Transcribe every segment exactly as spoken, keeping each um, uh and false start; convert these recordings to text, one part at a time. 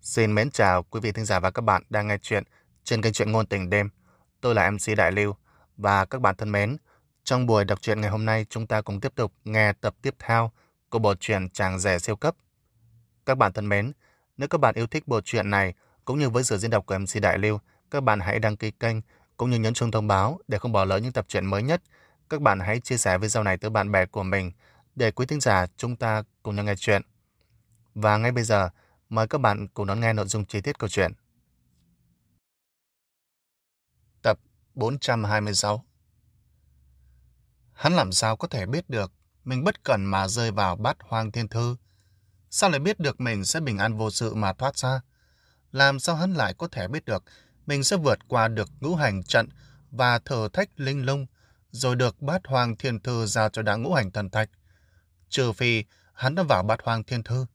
Xin mến chào quý vị thính giả và các bạn đang nghe chuyện trên kênh truyện ngôn tình đêm. Tôi là em xê Đại Lưu và các bạn thân mến, trong buổi đọc truyện ngày hôm nay chúng ta cùng tiếp tục nghe tập tiếp theo của bộ truyện Chàng rể siêu cấp. Các bạn thân mến, nếu các bạn yêu thích bộ truyện này cũng như với sự diễn đọc của em xê Đại Lưu, các bạn hãy đăng ký kênh cũng như nhấn chuông thông báo để không bỏ lỡ những tập truyện mới nhất. Các bạn hãy chia sẻ video này tới bạn bè của mình để quý thính giả chúng ta cùng nhau nghe chuyện. Và ngay bây giờ, mời các bạn cùng đón nghe nội dung chi tiết câu chuyện. Tập bốn trăm hai mươi sáu. Hắn làm sao có thể biết được mình bất cẩn mà rơi vào bát hoang thiên thư? Sao lại biết được mình sẽ bình an vô sự mà thoát ra? Làm sao hắn lại có thể biết được mình sẽ vượt qua được ngũ hành trận và thử thách linh lung, rồi được bát hoang thiên thư giao cho đá ngũ hành thần thạch? Trừ phi hắn đã vào bát hoang thiên thư.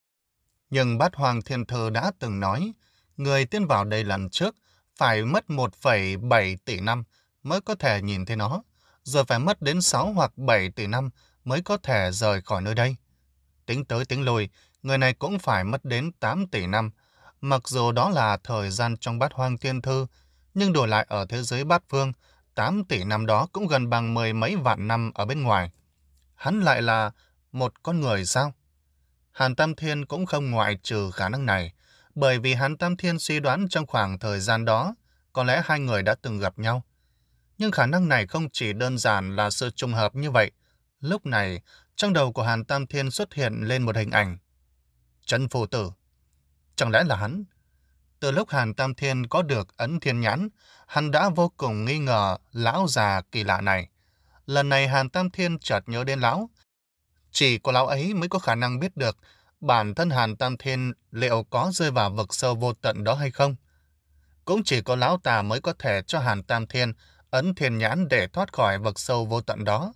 Nhưng bát hoang thiên thư đã từng nói, người tiến vào đây lần trước phải mất một phẩy bảy tỷ năm mới có thể nhìn thấy nó, rồi phải mất đến sáu hoặc bảy tỷ năm mới có thể rời khỏi nơi đây. Tính tới tính lui, người này cũng phải mất đến tám tỷ năm. Mặc dù đó là thời gian trong bát hoang thiên thư, nhưng đổi lại ở thế giới bát phương, tám tỷ năm đó cũng gần bằng mười mấy vạn năm ở bên ngoài. Hắn lại là một con người sao? Hàn Tam Thiên cũng không ngoại trừ khả năng này, bởi vì Hàn Tam Thiên suy đoán trong khoảng thời gian đó, có lẽ hai người đã từng gặp nhau. Nhưng khả năng này không chỉ đơn giản là sự trùng hợp như vậy. Lúc này, trong đầu của Hàn Tam Thiên xuất hiện lên một hình ảnh. Trấn Phù Tử. Chẳng lẽ là hắn? Từ lúc Hàn Tam Thiên có được ấn thiên nhãn, hắn đã vô cùng nghi ngờ lão già kỳ lạ này. Lần này Hàn Tam Thiên chợt nhớ đến lão. Chỉ có lão ấy mới có khả năng biết được bản thân Hàn Tam Thiên liệu có rơi vào vực sâu vô tận đó hay không. Cũng chỉ có lão ta mới có thể cho Hàn Tam Thiên ấn thiên nhãn để thoát khỏi vực sâu vô tận đó.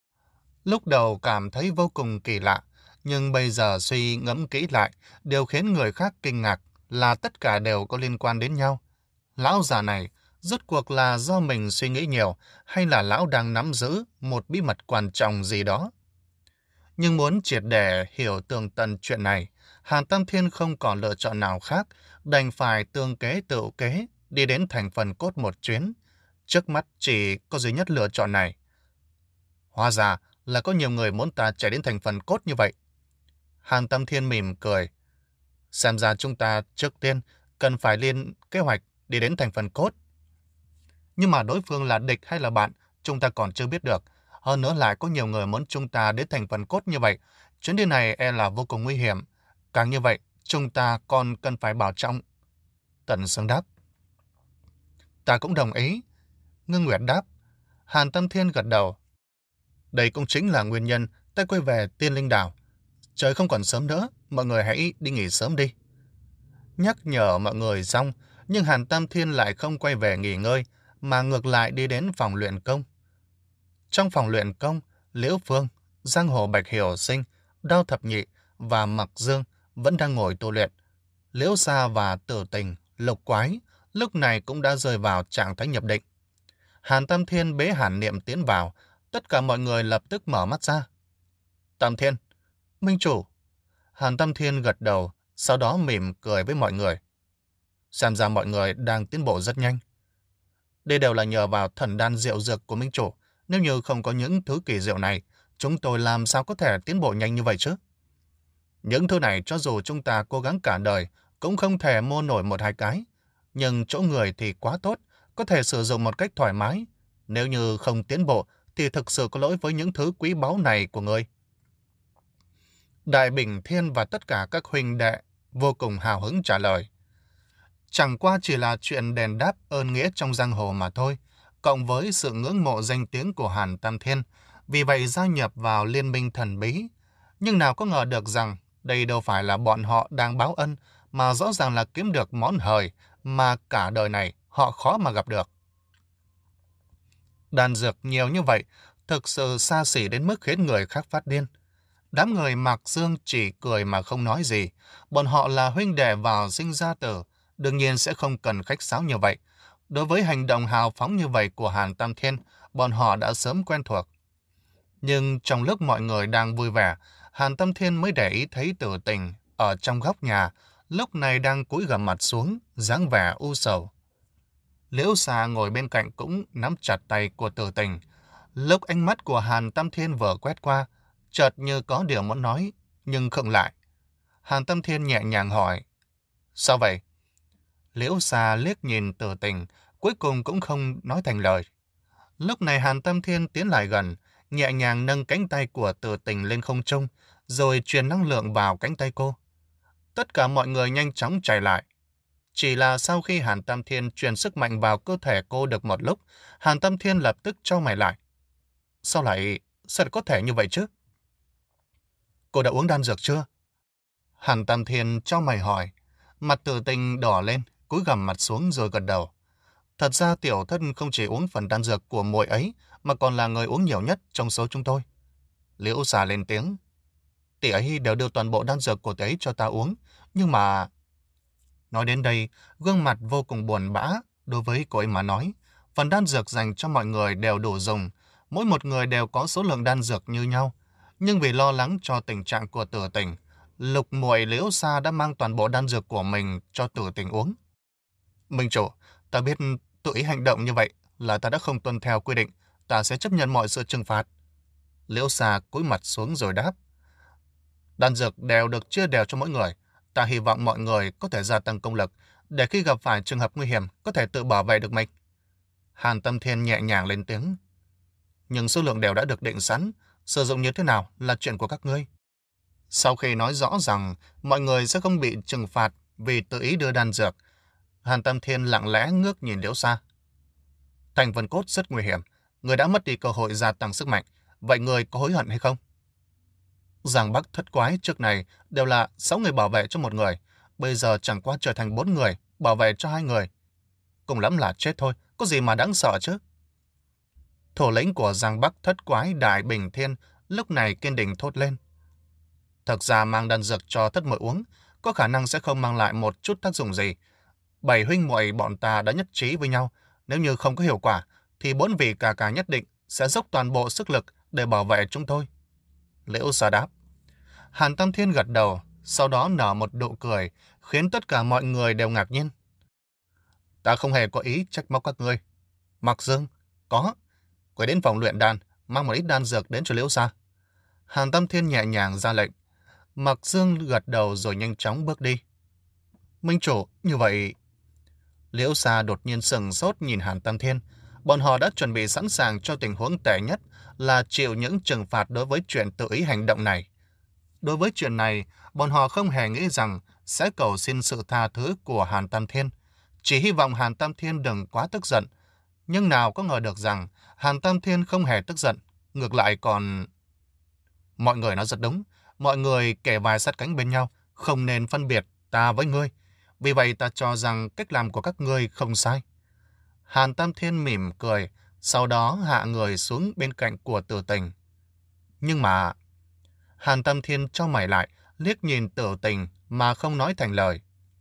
Lúc đầu cảm thấy vô cùng kỳ lạ, nhưng bây giờ suy ngẫm kỹ lại, điều khiến người khác kinh ngạc là tất cả đều có liên quan đến nhau. Lão già này rốt cuộc là do mình suy nghĩ nhiều hay là lão đang nắm giữ một bí mật quan trọng gì đó? Nhưng muốn triệt để hiểu tường tận chuyện này, Hàn Tam Thiên không còn lựa chọn nào khác, đành phải tương kế tự kế, đi đến thành phần cốt một chuyến. Trước mắt chỉ có duy nhất lựa chọn này. Hóa ra là có nhiều người muốn ta chạy đến thành phần cốt như vậy. Hàn Tam Thiên mỉm cười. Xem ra chúng ta trước tiên cần phải lên kế hoạch đi đến thành phần cốt. Nhưng mà đối phương là địch hay là bạn, chúng ta còn chưa biết được. Hơn nữa lại có nhiều người muốn chúng ta đến thành phần cốt như vậy. Chuyến đi này e là vô cùng nguy hiểm. Càng như vậy, chúng ta còn cần phải bảo trọng. Tần Sương đáp. Ta cũng đồng ý. Ngưng Nguyệt đáp. Hàn Tam Thiên gật đầu. Đây cũng chính là nguyên nhân ta quay về Tiên Linh Đảo. Trời không còn sớm nữa, mọi người hãy đi nghỉ sớm đi. Nhắc nhở mọi người xong, nhưng Hàn Tam Thiên lại không quay về nghỉ ngơi, mà ngược lại đi đến phòng luyện công. Trong phòng luyện công, Liễu Phương, Giang Hồ Bạch Hiểu Sinh, Đao Thập Nhị và Mặc Dương vẫn đang ngồi tu luyện. Liễu Sa và Tử Tình, Lục Quái lúc này cũng đã rơi vào trạng thái nhập định. Hàn Tam Thiên bế Hàn Niệm tiến vào, tất cả mọi người lập tức mở mắt ra. Tam Thiên, Minh Chủ. Hàn Tam Thiên gật đầu, sau đó mỉm cười với mọi người. Xem ra mọi người đang tiến bộ rất nhanh. Đây đều là nhờ vào thần đan diệu dược của Minh Chủ. Nếu như không có những thứ kỳ diệu này, chúng tôi làm sao có thể tiến bộ nhanh như vậy chứ? Những thứ này cho dù chúng ta cố gắng cả đời, cũng không thể mua nổi một hai cái. Nhưng chỗ người thì quá tốt, có thể sử dụng một cách thoải mái. Nếu như không tiến bộ, thì thực sự có lỗi với những thứ quý báu này của người. Đại Bình Thiên và tất cả các huynh đệ vô cùng hào hứng trả lời. Chẳng qua chỉ là chuyện đền đáp ơn nghĩa trong giang hồ mà thôi, cộng với sự ngưỡng mộ danh tiếng của Hàn Tam Thiên, vì vậy gia nhập vào liên minh thần bí. Nhưng nào có ngờ được rằng đây đâu phải là bọn họ đang báo ân, mà rõ ràng là kiếm được món hời mà cả đời này họ khó mà gặp được. Đan dược nhiều như vậy, thực sự xa xỉ đến mức khiến người khác phát điên. Đám người Mạc Dương chỉ cười mà không nói gì. Bọn họ là huynh đệ vào sinh ra tử, đương nhiên sẽ không cần khách sáo như vậy. Đối với hành động hào phóng như vậy của Hàn Tam Thiên, bọn họ đã sớm quen thuộc. Nhưng trong lúc mọi người đang vui vẻ, Hàn Tam Thiên mới để ý thấy Tử Tình ở trong góc nhà, lúc này đang cúi gằm mặt xuống, dáng vẻ u sầu. Liễu Xà ngồi bên cạnh cũng nắm chặt tay của Tử Tình. Lúc ánh mắt của Hàn Tam Thiên vừa quét qua, chợt như có điều muốn nói, nhưng khựng lại. Hàn Tam Thiên nhẹ nhàng hỏi, sao vậy? Liễu Xà liếc nhìn Tử Tình, cuối cùng cũng không nói thành lời. Lúc này Hàn Tam Thiên tiến lại gần, nhẹ nhàng nâng cánh tay của Tử Tình lên không trung, rồi truyền năng lượng vào cánh tay cô. Tất cả mọi người nhanh chóng chạy lại. Chỉ là sau khi Hàn Tam Thiên truyền sức mạnh vào cơ thể cô được một lúc, Hàn Tam Thiên lập tức chau mày lại. Sao lại, sao lại có thể như vậy chứ? Cô đã uống đan dược chưa? Hàn Tam Thiên chau mày hỏi. Mặt Tử Tình đỏ lên, cúi gằm mặt xuống rồi gật đầu. Thật ra tiểu thất không chỉ uống phần đan dược của muội ấy, mà còn là người uống nhiều nhất trong số chúng tôi. Liễu Xà lên tiếng. Tỷ ấy đều đưa toàn bộ đan dược của tỷ ấy cho ta uống, nhưng mà... Nói đến đây, gương mặt vô cùng buồn bã. Đối với cô ấy mà nói, phần đan dược dành cho mọi người đều đủ dùng, mỗi một người đều có số lượng đan dược như nhau. Nhưng vì lo lắng cho tình trạng của Tử Tình, Lục muội Liễu Xà đã mang toàn bộ đan dược của mình cho Tử Tình uống. Minh chủ, ta biết tự ý hành động như vậy là ta đã không tuân theo quy định, ta sẽ chấp nhận mọi sự trừng phạt. Liễu Xà cúi mặt xuống rồi đáp. Đan dược đều được chia đều cho mỗi người. Ta hy vọng mọi người có thể gia tăng công lực, để khi gặp phải trường hợp nguy hiểm có thể tự bảo vệ được mình. Hàn Tâm Thiên nhẹ nhàng lên tiếng. Nhưng số lượng đều đã được định sẵn, sử dụng như thế nào là chuyện của các ngươi. Sau khi nói rõ rằng mọi người sẽ không bị trừng phạt vì tự ý đưa đan dược, Hàn Tâm Thiên lặng lẽ ngước nhìn Liễu Xà. Thành Vân Cốt rất nguy hiểm, người đã mất đi cơ hội gia tăng sức mạnh, vậy người có hối hận hay không? Giang Bắc Thất Quái trước này đều là sáu người bảo vệ cho một người, bây giờ chẳng qua trở thành bốn người bảo vệ cho hai người. Cùng lắm là chết thôi, có gì mà đáng sợ chứ? Thủ lĩnh của Giang Bắc Thất Quái Đại Bình Thiên lúc này kiên định thốt lên. Thực ra mang đan dược cho thất muội uống, có khả năng sẽ không mang lại một chút tác dụng gì. Bảy huynh muội bọn ta đã nhất trí với nhau, nếu như không có hiệu quả, thì bốn vị ca ca nhất định sẽ dốc toàn bộ sức lực để bảo vệ chúng tôi. Liễu Xà đáp. Hàn Tam Thiên gật đầu, sau đó nở một nụ cười, khiến tất cả mọi người đều ngạc nhiên. Ta không hề có ý trách móc các ngươi. Mặc Dương, có. Quay đến phòng luyện đan, mang một ít đan dược đến cho Liễu Xà. Hàn Tam Thiên nhẹ nhàng ra lệnh. Mặc Dương gật đầu rồi nhanh chóng bước đi. Minh chủ, như vậy... Liễu Xà đột nhiên sừng sốt nhìn Hàn Tam Thiên. Bọn họ đã chuẩn bị sẵn sàng cho tình huống tệ nhất là chịu những trừng phạt đối với chuyện tự ý hành động này. Đối với chuyện này, bọn họ không hề nghĩ rằng sẽ cầu xin sự tha thứ của Hàn Tam Thiên. Chỉ hy vọng Hàn Tam Thiên đừng quá tức giận. Nhưng nào có ngờ được rằng Hàn Tam Thiên không hề tức giận, ngược lại còn... Mọi người nói rất đúng, mọi người kề vai sát cánh bên nhau, không nên phân biệt ta với ngươi. Vì vậy ta cho rằng cách làm của các ngươi không sai. Hàn Tam Thiên mỉm cười, sau đó hạ người xuống bên cạnh của Tử Tình. Nhưng mà... Hàn Tam Thiên cho mày lại, liếc nhìn Tử Tình mà không nói thành lời.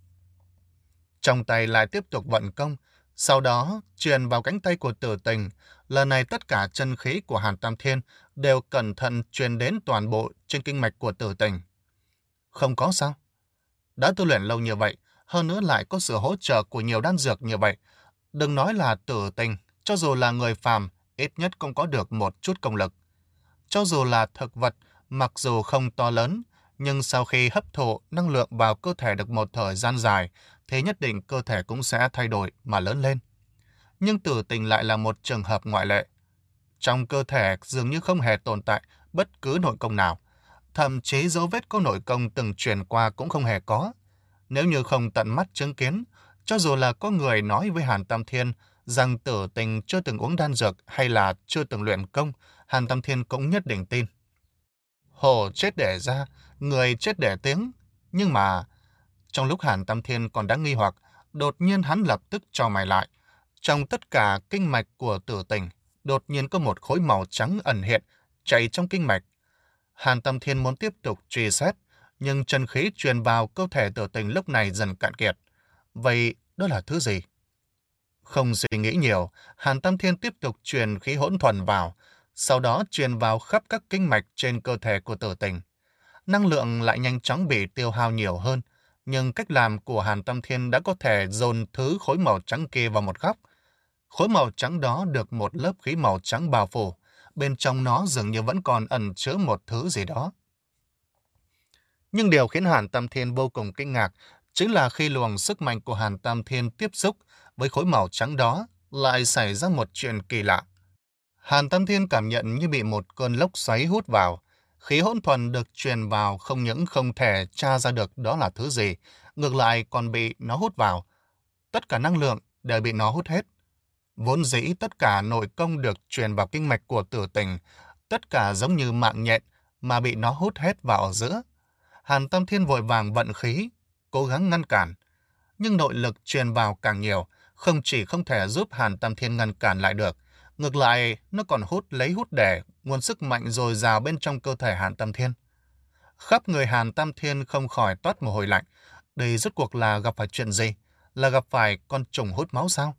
Trong tay lại tiếp tục vận công, sau đó truyền vào cánh tay của Tử Tình. Lần này tất cả chân khí của Hàn Tam Thiên đều cẩn thận truyền đến toàn bộ trên kinh mạch của Tử Tình. Không có sao? Đã tu luyện lâu như vậy, hơn nữa lại có sự hỗ trợ của nhiều đan dược như vậy. Đừng nói là Tử Tình, cho dù là người phàm, ít nhất cũng có được một chút công lực. Cho dù là thực vật, mặc dù không to lớn, nhưng sau khi hấp thụ năng lượng vào cơ thể được một thời gian dài, thì nhất định cơ thể cũng sẽ thay đổi mà lớn lên. Nhưng Tử Tình lại là một trường hợp ngoại lệ. Trong cơ thể dường như không hề tồn tại bất cứ nội công nào. Thậm chí dấu vết có nội công từng truyền qua cũng không hề có. Nếu như không tận mắt chứng kiến, cho dù là có người nói với Hàn Tam Thiên rằng Tử Tình chưa từng uống đan dược hay là chưa từng luyện công, Hàn Tam Thiên cũng nhất định tin. Hổ chết để ra, người chết để tiếng. Nhưng mà, trong lúc Hàn Tam Thiên còn đang nghi hoặc, đột nhiên hắn lập tức cho mày lại. Trong tất cả kinh mạch của Tử Tình, đột nhiên có một khối màu trắng ẩn hiện, chạy trong kinh mạch. Hàn Tam Thiên muốn tiếp tục truy xét, nhưng chân khí truyền vào cơ thể Tử Tình lúc này dần cạn kiệt. Vậy đó là thứ gì? Không suy nghĩ nhiều, Hàn Tam Thiên tiếp tục truyền khí hỗn thuần vào, sau đó truyền vào khắp các kinh mạch trên cơ thể của Tử Tình. Năng lượng lại nhanh chóng bị tiêu hao nhiều hơn, Nhưng cách làm của Hàn Tam Thiên đã có thể dồn thứ khối màu trắng kia vào một góc. Khối màu trắng đó được một lớp khí màu trắng bao phủ. Bên trong nó dường như vẫn còn ẩn chứa một thứ gì đó. Nhưng điều khiến Hàn Tam Thiên vô cùng kinh ngạc chính là khi luồng sức mạnh của Hàn Tam Thiên tiếp xúc với khối màu trắng đó, lại xảy ra một chuyện kỳ lạ. Hàn Tam Thiên cảm nhận như bị một cơn lốc xoáy hút vào. Khí hỗn thuần được truyền vào không những không thể tra ra được đó là thứ gì, ngược lại còn bị nó hút vào. Tất cả năng lượng đều bị nó hút hết. Vốn dĩ tất cả nội công được truyền vào kinh mạch của Tử Tình, tất cả giống như mạng nhện mà bị nó hút hết vào ở giữa. Hàn Tam Thiên vội vàng vận khí, cố gắng ngăn cản. Nhưng nội lực truyền vào càng nhiều, không chỉ không thể giúp Hàn Tam Thiên ngăn cản lại được, ngược lại nó còn hút lấy hút để nguồn sức mạnh dồi dào bên trong cơ thể Hàn Tam Thiên. Khắp người Hàn Tam Thiên không khỏi toát mồ hôi lạnh. Đây rốt cuộc là gặp phải chuyện gì? Là gặp phải con trùng hút máu sao?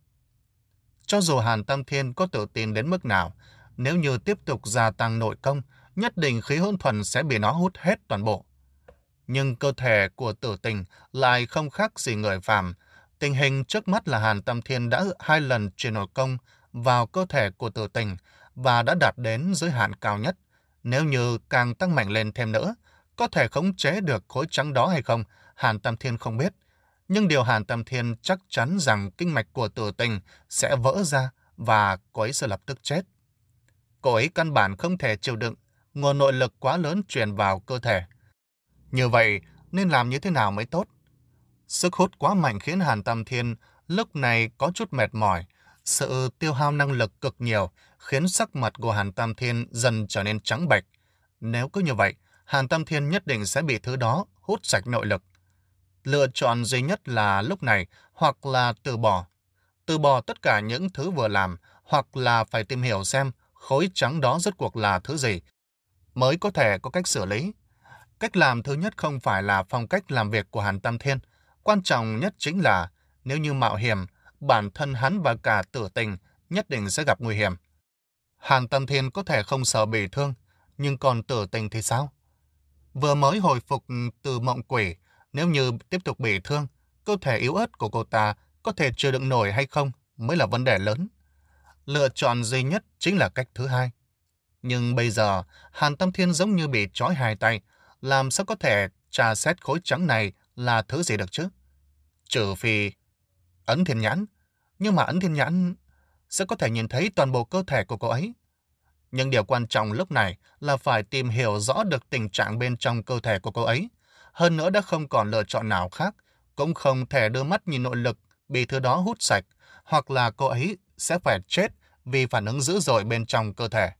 Cho dù Hàn Tam Thiên có tự tin đến mức nào, nếu như tiếp tục gia tăng nội công, nhất định khí hỗn thuần sẽ bị nó hút hết toàn bộ. Nhưng cơ thể của Tử Tình lại không khác gì người phàm. Tình hình trước mắt là Hàn Tam Thiên đã hai lần truyền nội công vào cơ thể của Tử Tình và đã đạt đến giới hạn cao nhất. Nếu như càng tăng mạnh lên thêm nữa, có thể khống chế được khối trắng đó hay không, Hàn Tam Thiên không biết. Nhưng điều Hàn Tam Thiên chắc chắn rằng kinh mạch của Tử Tình sẽ vỡ ra và cô ấy sẽ lập tức chết. Cô ấy căn bản không thể chịu đựng nguồn nội lực quá lớn truyền vào cơ thể. Như vậy, nên làm như thế nào mới tốt? Sức hút quá mạnh khiến Hàn Tam Thiên lúc này có chút mệt mỏi. Sự tiêu hao năng lực cực nhiều khiến sắc mặt của Hàn Tam Thiên dần trở nên trắng bệch. Nếu cứ như vậy, Hàn Tam Thiên nhất định sẽ bị thứ đó hút sạch nội lực. Lựa chọn duy nhất là lúc này hoặc là từ bỏ. Từ bỏ tất cả những thứ vừa làm, hoặc là phải tìm hiểu xem khối trắng đó rốt cuộc là thứ gì, mới có thể có cách xử lý. Cách làm thứ nhất không phải là phong cách làm việc của Hàn Tam Thiên. Quan trọng nhất chính là nếu như mạo hiểm, bản thân hắn và cả Tử Tình nhất định sẽ gặp nguy hiểm. Hàn Tam Thiên có thể không sợ bị thương, nhưng còn Tử Tình thì sao? Vừa mới hồi phục từ mộng quỷ, nếu như tiếp tục bị thương, cơ thể yếu ớt của cô ta có thể chịu đựng nổi hay không mới là vấn đề lớn. Lựa chọn duy nhất chính là cách thứ hai. Nhưng bây giờ, Hàn Tam Thiên giống như bị trói hai tay, làm sao có thể tra xét khối trắng này là thứ gì được chứ? Trừ phi ấn thiên nhãn, nhưng mà ấn thiên nhãn sẽ có thể nhìn thấy toàn bộ cơ thể của cô ấy. Nhưng điều quan trọng lúc này là phải tìm hiểu rõ được tình trạng bên trong cơ thể của cô ấy. Hơn nữa đã không còn lựa chọn nào khác, cũng không thể đưa mắt nhìn nội lực bị thứ đó hút sạch, hoặc là cô ấy sẽ phải chết vì phản ứng dữ dội bên trong cơ thể.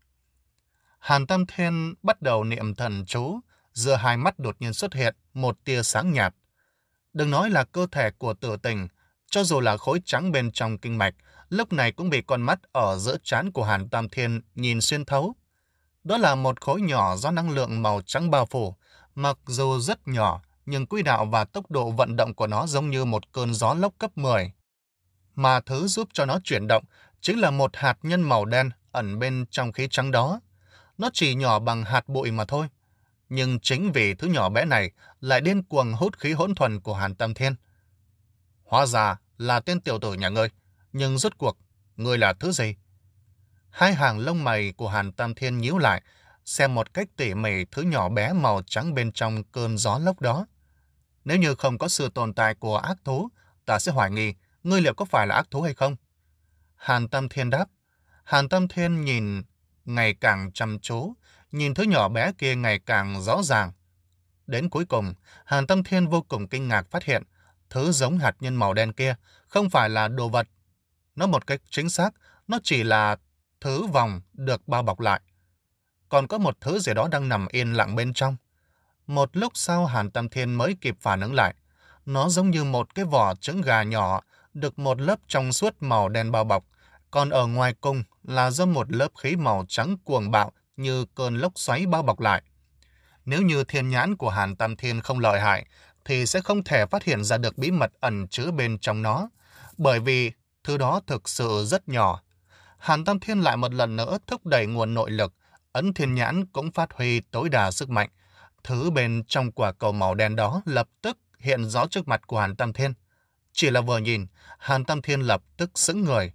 Hàn Tam Thiên bắt đầu niệm thần chú, giữa hai mắt đột nhiên xuất hiện một tia sáng nhạt. Đừng nói là cơ thể của Tử Tình, cho dù là khối trắng bên trong kinh mạch, lúc này cũng bị con mắt ở giữa trán của Hàn Tam Thiên nhìn xuyên thấu. Đó là một khối nhỏ do năng lượng màu trắng bao phủ, mặc dù rất nhỏ, nhưng quỹ đạo và tốc độ vận động của nó giống như một cơn gió lốc cấp mười. Mà thứ giúp cho nó chuyển động chính là một hạt nhân màu đen ẩn bên trong khí trắng đó. Nó chỉ nhỏ bằng hạt bụi mà thôi. Nhưng chính vì thứ nhỏ bé này lại điên cuồng hút khí hỗn thuần của Hàn Tam Thiên. Hóa ra là tên tiểu tử nhà ngươi, nhưng rốt cuộc, ngươi là thứ gì? Hai hàng lông mày của Hàn Tam Thiên nhíu lại, xem một cách tỉ mỉ thứ nhỏ bé màu trắng bên trong cơn gió lốc đó. Nếu như không có sự tồn tại của ác thú, ta sẽ hoài nghi ngươi liệu có phải là ác thú hay không? Hàn Tam Thiên đáp. Hàn Tam Thiên nhìn ngày càng chăm chú, nhìn thứ nhỏ bé kia ngày càng rõ ràng. Đến cuối cùng, Hàn Tam Thiên vô cùng kinh ngạc phát hiện, thứ giống hạt nhân màu đen kia không phải là đồ vật. Nó một cách chính xác, nó chỉ là thứ vòng được bao bọc lại. Còn có một thứ gì đó đang nằm yên lặng bên trong. Một lúc sau Hàn Tam Thiên mới kịp phản ứng lại. Nó giống như một cái vỏ trứng gà nhỏ, được một lớp trong suốt màu đen bao bọc. Còn ở ngoài cùng là do một lớp khí màu trắng cuồng bạo như cơn lốc xoáy bao bọc lại. Nếu như thiên nhãn của Hàn Tam Thiên không lợi hại, thì sẽ không thể phát hiện ra được bí mật ẩn chứa bên trong nó, bởi vì thứ đó thực sự rất nhỏ. Hàn Tam Thiên lại một lần nữa thúc đẩy nguồn nội lực, ấn thiên nhãn cũng phát huy tối đa sức mạnh. Thứ bên trong quả cầu màu đen đó lập tức hiện rõ trước mặt của Hàn Tam Thiên. Chỉ là vừa nhìn, Hàn Tam Thiên lập tức sững người.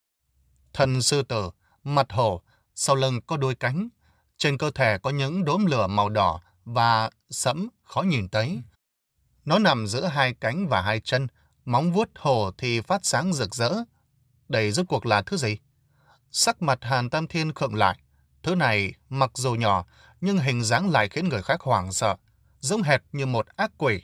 Thân sư tử, mặt hổ, sau lưng có đuôi cánh, trên cơ thể có những đốm lửa màu đỏ và sẫm khó nhìn thấy. Nó nằm giữa hai cánh và hai chân, móng vuốt hổ thì phát sáng rực rỡ. Đây rốt cuộc là thứ gì? Sắc mặt Hàn Tam Thiên khựng lại. Thứ này mặc dù nhỏ, nhưng hình dáng lại khiến người khác hoảng sợ, giống hệt như một ác quỷ.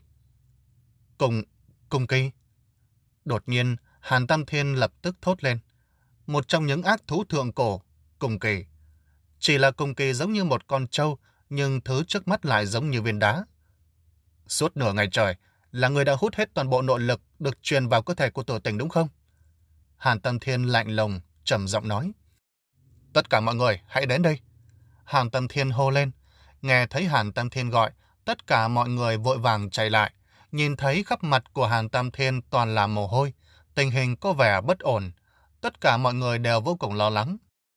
Cùng, cùng kỳ. Đột nhiên, Hàn Tam Thiên lập tức thốt lên. Một trong những ác thú thượng cổ, cùng kỳ. Chỉ là cùng kỳ giống như một con trâu, nhưng thứ trước mắt lại giống như viên đá. Suốt nửa ngày trời, là người đã hút hết toàn bộ nội lực được truyền vào cơ thể của Tử Tình đúng không? Hàn Tam Thiên lạnh lùng, trầm giọng nói. Tất cả mọi người, hãy đến đây. Hàn Tam Thiên hô lên. Nghe thấy Hàn Tam Thiên gọi, tất cả mọi người vội vàng chạy lại. Nhìn thấy khắp mặt của Hàn Tam Thiên toàn là mồ hôi, tình hình có vẻ bất ổn. Tất cả mọi người đều vô cùng lo lắng.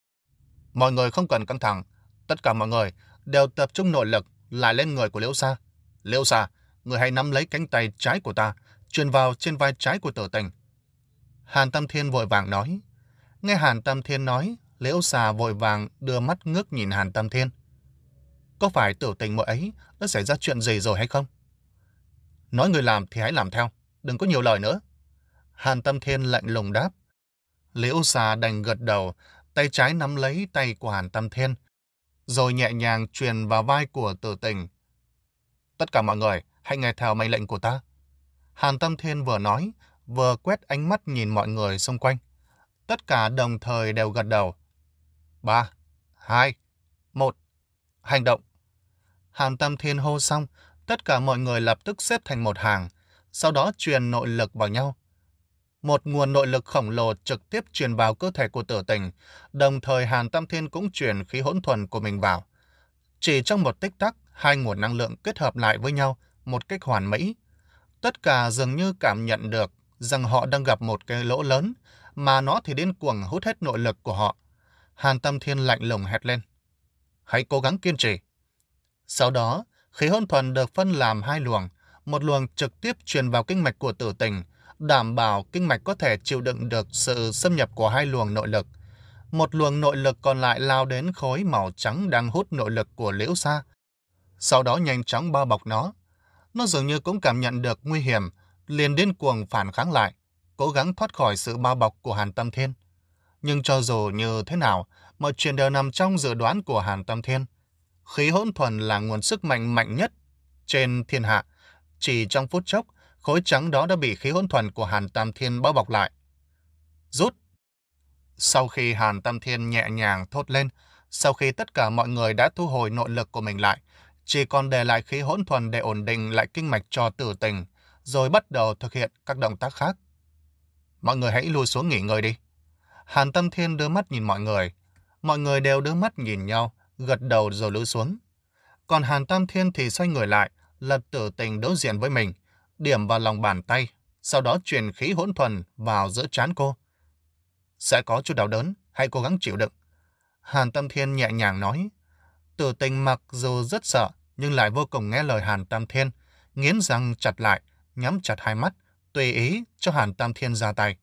Mọi người không cần căng thẳng. Tất cả mọi người đều tập trung nội lực lại lên người của Liễu Sa. Liễu Sa, người hãy nắm lấy cánh tay trái của ta, truyền vào trên vai trái của Tử Tình. Hàn Tam Thiên vội vàng nói. Nghe Hàn Tam Thiên nói, Liễu Sa vội vàng đưa mắt ngước nhìn Hàn Tam Thiên. Có phải Tử Tình muội ấy đã xảy ra chuyện gì rồi hay không? Nói người làm thì hãy làm theo, đừng có nhiều lời nữa. Hàn Tam Thiên lạnh lùng đáp. Liễu Sa đành gật đầu, tay trái nắm lấy tay của Hàn Tam Thiên, rồi nhẹ nhàng truyền vào vai của Tử Tình. Tất cả mọi người, hãy nghe theo mệnh lệnh của ta. Hàn Tam Thiên vừa nói, vừa quét ánh mắt nhìn mọi người xung quanh. Tất cả đồng thời đều gật đầu. Ba, hai, một, hành động. Hàn Tam Thiên hô xong, tất cả mọi người lập tức xếp thành một hàng, sau đó truyền nội lực vào nhau. Một nguồn nội lực khổng lồ trực tiếp truyền vào cơ thể của Tử Tình, đồng thời Hàn Tam Thiên cũng truyền khí hỗn thuần của mình vào. Chỉ trong một tích tắc, hai nguồn năng lượng kết hợp lại với nhau một cách hoàn mỹ. Tất cả dường như cảm nhận được rằng họ đang gặp một cái lỗ lớn, mà nó thì điên cuồng hút hết nội lực của họ. Hàn Tam Thiên lạnh lùng hét lên. Hãy cố gắng kiên trì. Sau đó, khí hỗn thuần được phân làm hai luồng, một luồng trực tiếp truyền vào kinh mạch của Tử Tình, đảm bảo kinh mạch có thể chịu đựng được sự xâm nhập của hai luồng nội lực. Một luồng nội lực còn lại lao đến khối màu trắng đang hút nội lực của Liễu Sa, sau đó nhanh chóng bao bọc nó. Nó dường như cũng cảm nhận được nguy hiểm, liền điên cuồng phản kháng lại, cố gắng thoát khỏi sự bao bọc của Hàn Tam Thiên. Nhưng cho dù như thế nào, mọi chuyện đều nằm trong dự đoán của Hàn Tam Thiên. Khí hỗn thuần là nguồn sức mạnh mạnh nhất trên thiên hạ. Chỉ trong phút chốc, khối trắng đó đã bị khí hỗn thuần của Hàn Tam Thiên bao bọc lại. Rút! Sau khi Hàn Tam Thiên nhẹ nhàng thốt lên, sau khi tất cả mọi người đã thu hồi nội lực của mình lại, chỉ còn để lại khí hỗn thuần để ổn định lại kinh mạch cho Tử Tình, rồi bắt đầu thực hiện các động tác khác. Mọi người hãy lùi xuống nghỉ ngơi đi. Hàn Tam Thiên đưa mắt nhìn mọi người. Mọi người đều đưa mắt nhìn nhau, gật đầu rồi lùi xuống. Còn Hàn Tam Thiên thì xoay người lại, lật Tử Tình đối diện với mình, điểm vào lòng bàn tay, sau đó truyền khí hỗn thuần vào giữa trán cô. Sẽ có chút đau đớn, hãy cố gắng chịu đựng. Hàn Tam Thiên nhẹ nhàng nói. Tử Tình mặc dù rất sợ, nhưng lại vô cùng nghe lời Hàn Tam Thiên, nghiến răng chặt lại, nhắm chặt hai mắt, tùy ý cho Hàn Tam Thiên ra tay.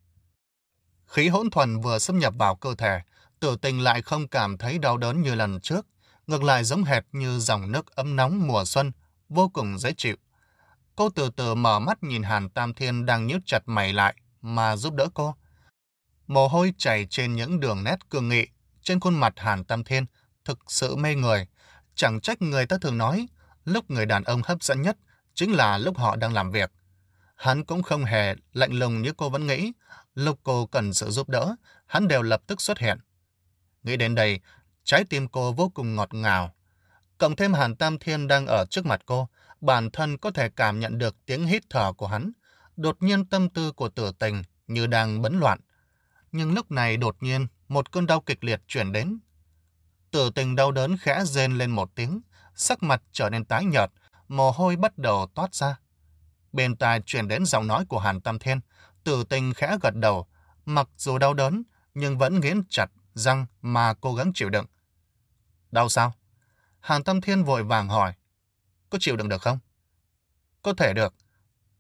Khí hỗn thuần vừa xâm nhập vào cơ thể, Tử Tình lại không cảm thấy đau đớn như lần trước, ngược lại giống hệt như dòng nước ấm nóng mùa xuân, vô cùng dễ chịu. Cô từ từ mở mắt nhìn Hàn Tam Thiên đang nhíu chặt mày lại mà giúp đỡ cô. Mồ hôi chảy trên những đường nét cương nghị trên khuôn mặt Hàn Tam Thiên thực sự mê người. Chẳng trách người ta thường nói, lúc người đàn ông hấp dẫn nhất chính là lúc họ đang làm việc. Hắn cũng không hề lạnh lùng như cô vẫn nghĩ. Lúc cô cần sự giúp đỡ, hắn đều lập tức xuất hiện. Nghĩ đến đây, trái tim cô vô cùng ngọt ngào. Cộng thêm Hàn Tam Thiên đang ở trước mặt cô, bản thân có thể cảm nhận được tiếng hít thở của hắn. Đột nhiên tâm tư của Tử Tình như đang bấn loạn. Nhưng lúc này đột nhiên một cơn đau kịch liệt chuyển đến. Tử Tình đau đớn khẽ rên lên một tiếng, sắc mặt trở nên tái nhợt, mồ hôi bắt đầu toát ra. Bên tai truyền đến giọng nói của Hàn Tam Thiên. Tử Tình khẽ gật đầu, mặc dù đau đớn nhưng vẫn nghiến chặt răng mà cố gắng chịu đựng. Đau sao? Hàn Tam Thiên vội vàng hỏi. Có chịu đựng được không? Có thể được.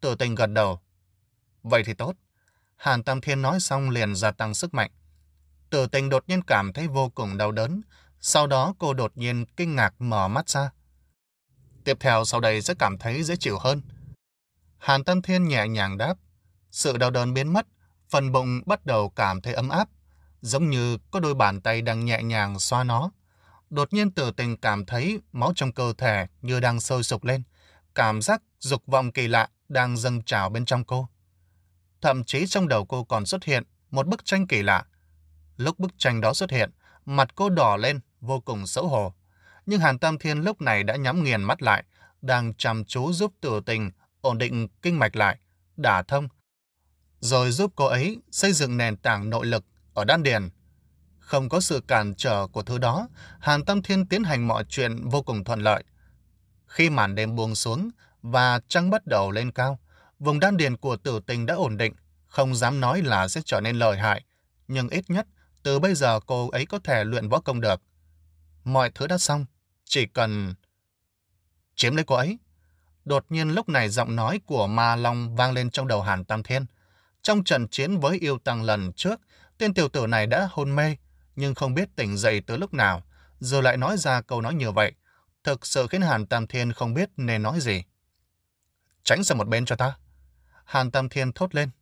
Tử Tình gật đầu. Vậy thì tốt. Hàn Tam Thiên nói xong liền gia tăng sức mạnh. Tử Tình đột nhiên cảm thấy vô cùng đau đớn. Sau đó cô đột nhiên kinh ngạc mở mắt ra. Tiếp theo sau đây sẽ cảm thấy dễ chịu hơn. Hàn Tam Thiên nhẹ nhàng đáp. Sự đau đớn biến mất, phần bụng bắt đầu cảm thấy ấm áp, giống như có đôi bàn tay đang nhẹ nhàng xoa nó. Đột nhiên Tử Tình cảm thấy máu trong cơ thể như đang sôi sục lên, cảm giác dục vọng kỳ lạ đang dâng trào bên trong cô. Thậm chí trong đầu cô còn xuất hiện một bức tranh kỳ lạ. Lúc bức tranh đó xuất hiện, mặt cô đỏ lên, vô cùng xấu hổ. Nhưng Hàn Tam Thiên lúc này đã nhắm nghiền mắt lại, đang chăm chú giúp Tử Tình ổn định kinh mạch lại, đả thông, rồi giúp cô ấy xây dựng nền tảng nội lực ở đan điền. Không có sự cản trở của thứ đó, Hàn Tam Thiên tiến hành mọi chuyện vô cùng thuận lợi. Khi màn đêm buông xuống và trăng bắt đầu lên cao, vùng đan điền của Tử Tình đã ổn định, không dám nói là sẽ trở nên lợi hại, nhưng ít nhất từ bây giờ cô ấy có thể luyện võ công được. Mọi thứ đã xong, chỉ cần chiếm lấy cô ấy. Đột nhiên lúc này giọng nói của Ma Long vang lên trong đầu Hàn Tam Thiên. Trong trận chiến với yêu tăng lần trước, tên tiểu tử này đã hôn mê, nhưng không biết tỉnh dậy từ lúc nào, rồi lại nói ra câu nói như vậy. Thực sự khiến Hàn Tam Thiên không biết nên nói gì. Tránh sang một bên cho ta. Hàn Tam Thiên thốt lên.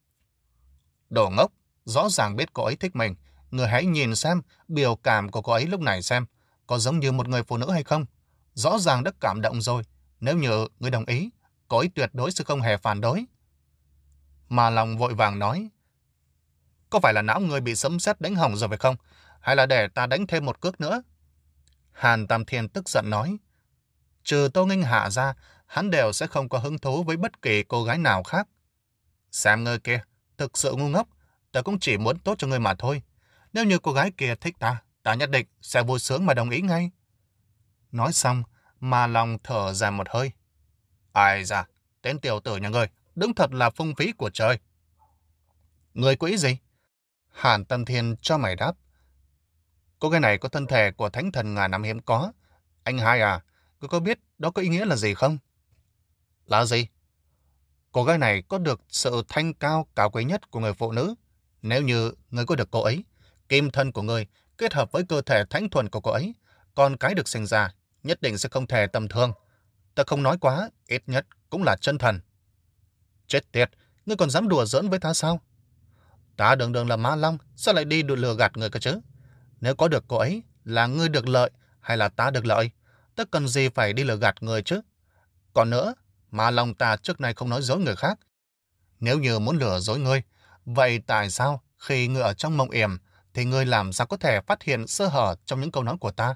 Đồ ngốc, rõ ràng biết cô ấy thích mình. Người hãy nhìn xem biểu cảm của cô ấy lúc này xem, có giống như một người phụ nữ hay không. Rõ ràng đã cảm động rồi. Nếu như người đồng ý, cô ấy tuyệt đối sẽ không hề phản đối. Mà lòng vội vàng nói. Có phải là não người bị sấm sét đánh hỏng rồi phải không? Hay là để ta đánh thêm một cước nữa? Hàn Tam Thiên tức giận nói. Trừ Tô Nghênh Hạ ra, hắn đều sẽ không có hứng thú với bất kỳ cô gái nào khác. Xem ngươi kia, thực sự ngu ngốc. Ta cũng chỉ muốn tốt cho ngươi mà thôi. Nếu như cô gái kia thích ta, ta nhất định sẽ vui sướng mà đồng ý ngay. Nói xong, mà lòng thở dài một hơi. Ai da, tên tiểu tử nhà ngươi, đúng thật là phung phí của trời. Ngươi có ý gì? Hàn Tam Thiên cho mày đáp. Cô gái này có thân thể của thánh thần ngàn năm hiếm có. Anh hai à, cô có biết đó có ý nghĩa là gì không? Là gì? Cô gái này có được sự thanh cao cao quý nhất của người phụ nữ. Nếu như ngươi có được cô ấy, kim thân của ngươi kết hợp với cơ thể thánh thuần của cô ấy, con cái được sinh ra nhất định sẽ không thể tầm thường. Ta không nói quá, ít nhất cũng là chân thần. Chết tiệt, ngươi còn dám đùa giỡn với ta sao? Ta đường đường là Ma Long, sao lại đi đùa lừa gạt người cơ chứ? Nếu có được cô ấy, là ngươi được lợi hay là ta được lợi? Ta cần gì phải đi lừa gạt người chứ? Còn nữa, Ma Long ta trước nay không nói dối người khác. Nếu như muốn lừa dối ngươi, vậy tại sao khi ngươi ở trong mộng yểm thì ngươi làm sao có thể phát hiện sơ hở trong những câu nói của ta?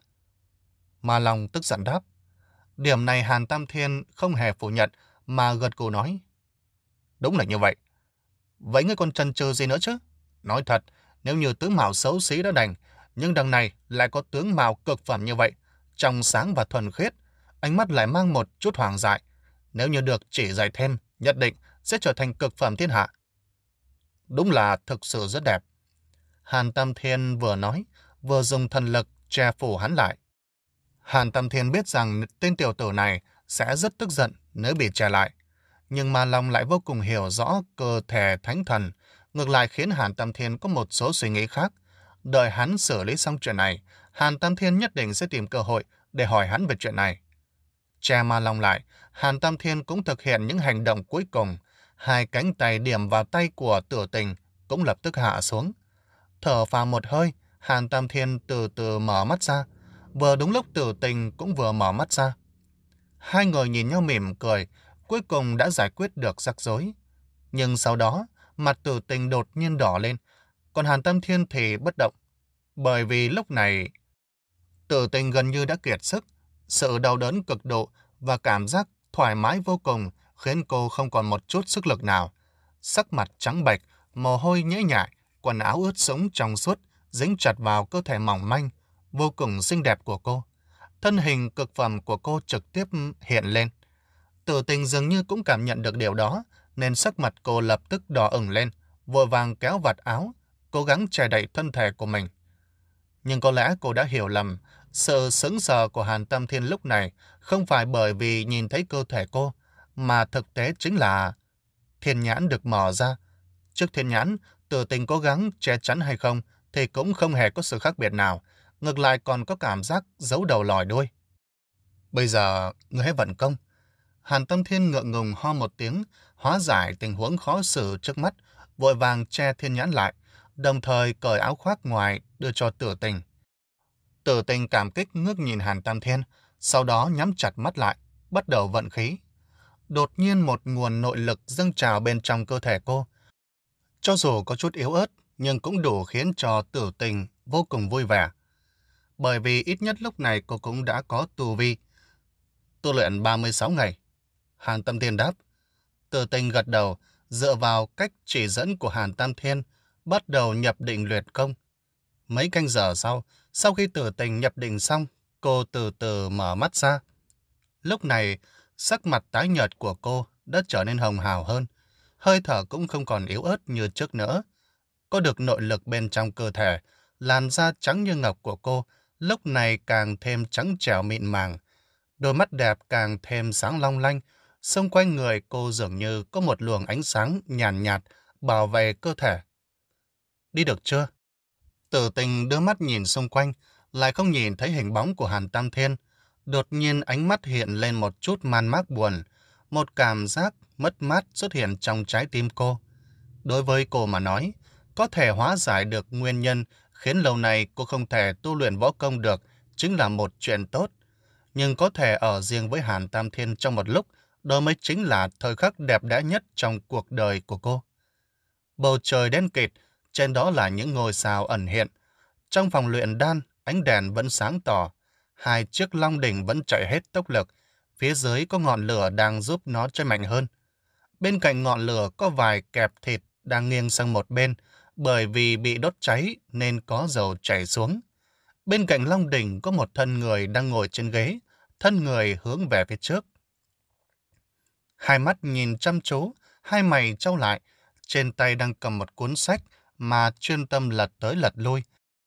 Ma Long tức giận đáp. Điểm này Hàn Tam Thiên không hề phủ nhận mà gật gù nói. Đúng là như vậy. Vậy ngươi còn chần chừ gì nữa chứ? Nói thật, nếu như tướng mạo xấu xí đã đành, nhưng đằng này lại có tướng mạo cực phẩm như vậy, trong sáng và thuần khiết, ánh mắt lại mang một chút hoàng dại. Nếu như được chỉ dạy thêm, nhất định sẽ trở thành cực phẩm thiên hạ. Đúng là thực sự rất đẹp. Hàn Tam Thiên vừa nói, vừa dùng thần lực che phủ hắn lại. Hàn Tam Thiên biết rằng tên tiểu tử này sẽ rất tức giận nếu bị che lại. Nhưng Ma Long lại vô cùng hiểu rõ cơ thể thánh thần, ngược lại khiến Hàn Tam Thiên có một số suy nghĩ khác. Đợi hắn xử lý xong chuyện này, Hàn Tam Thiên nhất định sẽ tìm cơ hội để hỏi hắn về chuyện này. Che Ma Long lại, Hàn Tam Thiên cũng thực hiện những hành động cuối cùng. Hai cánh tay điểm vào tay của Tử Tình cũng lập tức hạ xuống. Thở phào một hơi, Hàn Tam Thiên từ từ mở mắt ra. Vừa đúng lúc Tử Tình cũng vừa mở mắt ra. Hai người nhìn nhau mỉm cười, cuối cùng đã giải quyết được rắc rối. Nhưng sau đó, mặt Tử Tình đột nhiên đỏ lên, còn Hàn Tam Thiên thì bất động. Bởi vì lúc này, Tử Tình gần như đã kiệt sức, sự đau đớn cực độ và cảm giác thoải mái vô cùng khiến cô không còn một chút sức lực nào. Sắc mặt trắng bệch, mồ hôi nhễ nhại, quần áo ướt sũng trong suốt, dính chặt vào cơ thể mỏng manh, vô cùng xinh đẹp của cô. Thân hình cực phẩm của cô trực tiếp hiện lên. Tử Tình dường như cũng cảm nhận được điều đó, nên sắc mặt cô lập tức đỏ ửng lên, vội vàng kéo vạt áo, cố gắng che đậy thân thể của mình. Nhưng có lẽ cô đã hiểu lầm, sự sững sờ của Hàn Tam Thiên lúc này không phải bởi vì nhìn thấy cơ thể cô, mà thực tế chính là thiên nhãn được mở ra. Trước thiên nhãn, Tử Tình cố gắng che chắn hay không thì cũng không hề có sự khác biệt nào, ngược lại còn có cảm giác giấu đầu lòi đuôi. Bây giờ, ngươi hãy vận công. Hàn Tâm Thiên ngượng ngùng ho một tiếng, hóa giải tình huống khó xử trước mắt, vội vàng che thiên nhãn lại, đồng thời cởi áo khoác ngoài đưa cho Tử Tình. Tử Tình cảm kích ngước nhìn Hàn Tam Thiên, sau đó nhắm chặt mắt lại, bắt đầu vận khí. Đột nhiên một nguồn nội lực dâng trào bên trong cơ thể cô. Cho dù có chút yếu ớt, nhưng cũng đủ khiến cho Tử Tình vô cùng vui vẻ. Bởi vì ít nhất lúc này cô cũng đã có tu vi. Tu luyện ba mươi sáu ngày. Hàn Tam Thiên đáp. Tử Tình gật đầu, dựa vào cách chỉ dẫn của Hàn Tam Thiên, bắt đầu nhập định luyện công. Mấy canh giờ sau, sau khi Tử Tình nhập định xong, cô từ từ mở mắt ra. Lúc này, sắc mặt tái nhợt của cô đã trở nên hồng hào hơn, hơi thở cũng không còn yếu ớt như trước nữa. Có được nội lực bên trong cơ thể, làn da trắng như ngọc của cô lúc này càng thêm trắng trẻo mịn màng. Đôi mắt đẹp càng thêm sáng long lanh, xung quanh người cô dường như có một luồng ánh sáng nhàn nhạt, nhạt bảo vệ cơ thể. Đi được chưa? Tử Tình đưa mắt nhìn xung quanh, lại không nhìn thấy hình bóng của Hàn Tam Thiên. Đột nhiên ánh mắt hiện lên một chút man mác buồn, một cảm giác mất mát xuất hiện trong trái tim cô. Đối với cô mà nói, có thể hóa giải được nguyên nhân khiến lâu nay cô không thể tu luyện võ công được chính là một chuyện tốt. Nhưng có thể ở riêng với Hàn Tam Thiên trong một lúc, đó mới chính là thời khắc đẹp đẽ nhất trong cuộc đời của cô. Bầu trời đen kịt, trên đó là những ngôi sao ẩn hiện. Trong phòng luyện đan, ánh đèn vẫn sáng tỏ. Hai chiếc long đỉnh vẫn chạy hết tốc lực. Phía dưới có ngọn lửa đang giúp nó cháy mạnh hơn. Bên cạnh ngọn lửa có vài kẹp thịt đang nghiêng sang một bên, bởi vì bị đốt cháy nên có dầu chảy xuống. Bên cạnh long đỉnh có một thân người đang ngồi trên ghế, thân người hướng về phía trước. Hai mắt nhìn chăm chú, hai mày trao lại, trên tay đang cầm một cuốn sách mà chuyên tâm lật tới lật lui.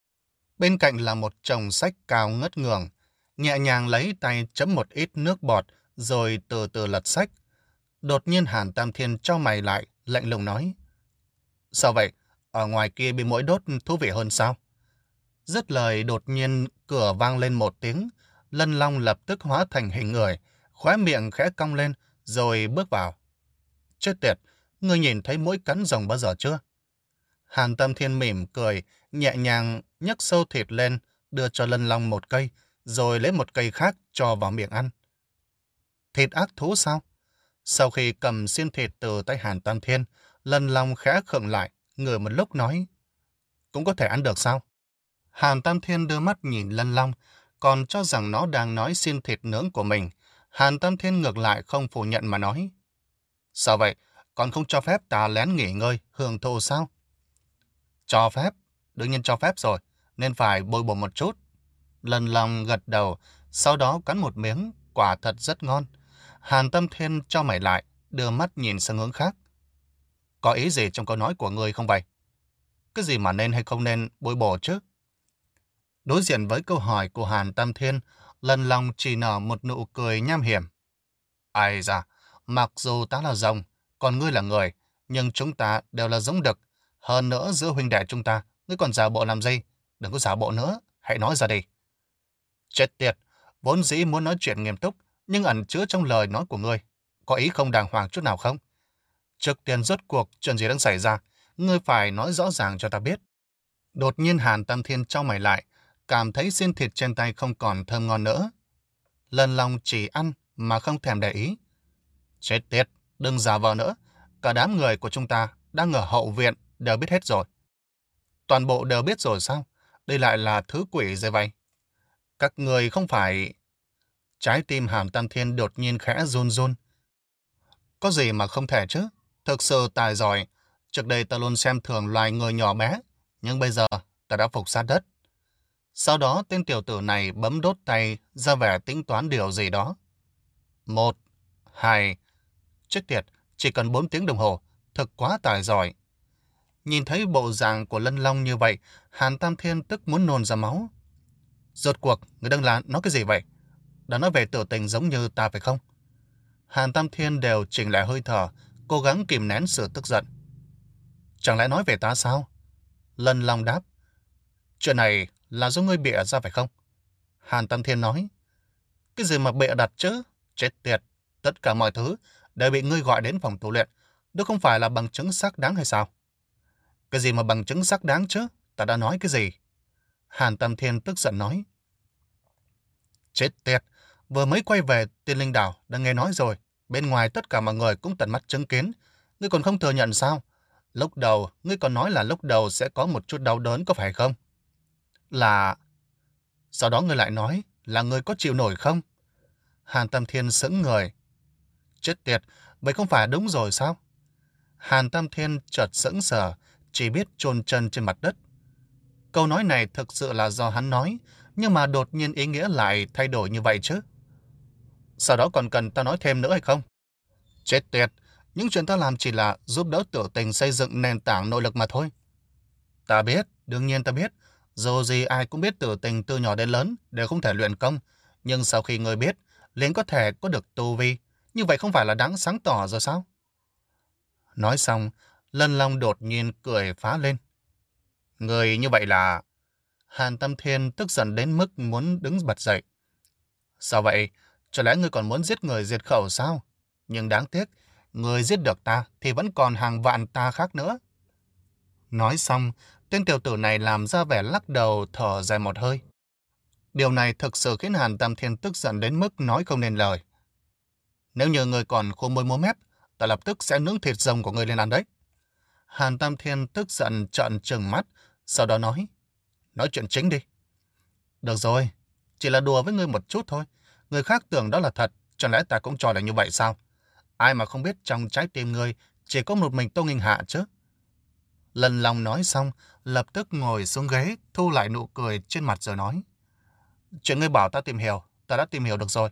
Bên cạnh là một chồng sách cao ngất ngường, nhẹ nhàng lấy tay chấm một ít nước bọt rồi từ từ lật sách. Đột nhiên Hàn Tam Thiên trao mày lại, lạnh lùng nói. Sao vậy? Ở ngoài kia bị muỗi đốt thú vị hơn sao? Dứt lời đột nhiên cửa vang lên một tiếng, Lân Long lập tức hóa thành hình người, khóe miệng khẽ cong lên rồi bước vào. Chết tiệt, ngươi nhìn thấy muỗi cắn rồng bao giờ chưa? Hàn Tam Thiên mỉm cười, nhẹ nhàng nhấc sâu thịt lên, đưa cho Lân Long một cây, rồi lấy một cây khác cho vào miệng ăn. Thịt ác thú sao? Sau khi cầm xiên thịt từ tay Hàn Tam Thiên, Lân Long khẽ khựng lại, ngửi một lúc nói. Cũng có thể ăn được sao? Hàn Tam Thiên đưa mắt nhìn Lân Long, còn cho rằng nó đang nói xiên thịt nướng của mình. Hàn Tam Thiên ngược lại không phủ nhận mà nói. Sao vậy? Còn không cho phép ta lén nghỉ ngơi, hưởng thụ sao? Cho phép, đương nhiên cho phép rồi, nên phải bồi bổ một chút. Lân Long gật đầu, sau đó cắn một miếng, quả thật rất ngon. Hàn Tam Thiên cho mày lại, đưa mắt nhìn sang hướng khác. Có ý gì trong câu nói của ngươi không vậy? Cái gì mà nên hay không nên bồi bổ chứ? Đối diện với câu hỏi của Hàn Tam Thiên, Lân Long chỉ nở một nụ cười nham hiểm. Ai da, mặc dù ta là rồng, còn ngươi là người, nhưng chúng ta đều là giống đực. Hơn nữa giữa huynh đệ chúng ta, ngươi còn giả bộ làm gì? Đừng có giả bộ nữa, hãy nói ra đi. Chết tiệt, vốn dĩ muốn nói chuyện nghiêm túc, nhưng ẩn chứa trong lời nói của ngươi. Có ý không đàng hoàng chút nào không? Trước tiên rốt cuộc chuyện gì đang xảy ra, ngươi phải nói rõ ràng cho ta biết. Đột nhiên Hàn Tam Thiên trao mày lại, cảm thấy xiên thịt trên tay không còn thơm ngon nữa. Lân Long chỉ ăn mà không thèm để ý. Chết tiệt, đừng giả vờ nữa. Cả đám người của chúng ta đang ở hậu viện đều biết hết rồi. Toàn bộ đều biết rồi sao? Đây lại là thứ quỷ gì vậy? Các người không phải... Trái tim Hàn Tam Thiên đột nhiên khẽ run run. Có gì mà không thể chứ? Thực sự tài giỏi. Trước đây ta luôn xem thường loài người nhỏ bé, nhưng bây giờ ta đã phục sát đất. Sau đó tên tiểu tử này bấm đốt tay ra vẻ tính toán điều gì đó. Một, hai... Chết tiệt, chỉ cần bốn tiếng đồng hồ, thực quá tài giỏi. Nhìn thấy bộ dạng của Lân Long như vậy, Hàn Tam Thiên tức muốn nôn ra máu. Rốt cuộc, người đang là nói cái gì vậy? Đã nói về Tử Tình giống như ta phải không? Hàn Tam Thiên đều chỉnh lại hơi thở, cố gắng kìm nén sự tức giận. Chẳng lẽ nói về ta sao? Lân Long đáp. Chuyện này là do ngươi bịa ra phải không? Hàn Tam Thiên nói. Cái gì mà bịa đặt chứ? Chết tiệt. Tất cả mọi thứ đều bị ngươi gọi đến phòng tu luyện. Đó không phải là bằng chứng xác đáng hay sao? Cái gì mà bằng chứng xác đáng chứ? Ta đã nói cái gì? Hàn Tam Thiên tức giận nói. Chết tiệt. Vừa mới quay về Tiên Linh Đảo đã nghe nói rồi. Bên ngoài tất cả mọi người cũng tận mắt chứng kiến. Ngươi còn không thừa nhận sao? Lúc đầu, ngươi còn nói là lúc đầu sẽ có một chút đau đớn có phải không? Là... Sau đó ngươi lại nói là ngươi có chịu nổi không? Hàn Tam Thiên sững người. Chết tiệt, vậy không phải đúng rồi sao? Hàn Tam Thiên chợt sững sờ, chỉ biết chôn chân trên mặt đất. Câu nói này thực sự là do hắn nói, nhưng mà đột nhiên ý nghĩa lại thay đổi như vậy chứ. Sau đó còn cần ta nói thêm nữa hay không? Chết tiệt, những chuyện ta làm chỉ là giúp đỡ Tiểu Tình xây dựng nền tảng nội lực mà thôi. Ta biết, đương nhiên ta biết. Dù gì ai cũng biết Tiểu Tình từ nhỏ đến lớn đều không thể luyện công. Nhưng sau khi ngươi biết, liền có thể có được tu vi. Như vậy không phải là đáng sáng tỏ rồi sao? Nói xong, Lân Long đột nhiên cười phá lên. Người như vậy là... Hàn Tam Thiên tức giận đến mức muốn đứng bật dậy. Sao vậy? Chẳng lẽ ngươi còn muốn giết người diệt khẩu sao? Nhưng đáng tiếc, người giết được ta thì vẫn còn hàng vạn ta khác nữa. Nói xong, tên tiểu tử này làm ra vẻ lắc đầu thở dài một hơi. Điều này thực sự khiến Hàn Tam Thiên tức giận đến mức nói không nên lời. Nếu như người còn khô môi múa mép, ta lập tức sẽ nướng thịt rồng của người lên ăn đấy. Hàn Tam Thiên tức giận trợn trừng mắt, sau đó nói. Nói chuyện chính đi. Được rồi, chỉ là đùa với ngươi một chút thôi. Người khác tưởng đó là thật, chẳng lẽ ta cũng cho là như vậy sao? Ai mà không biết trong trái tim ngươi chỉ có một mình Tô Nghinh Hạ chứ? Lân Long nói xong, lập tức ngồi xuống ghế, thu lại nụ cười trên mặt rồi nói. Chuyện ngươi bảo ta tìm hiểu, ta đã tìm hiểu được rồi.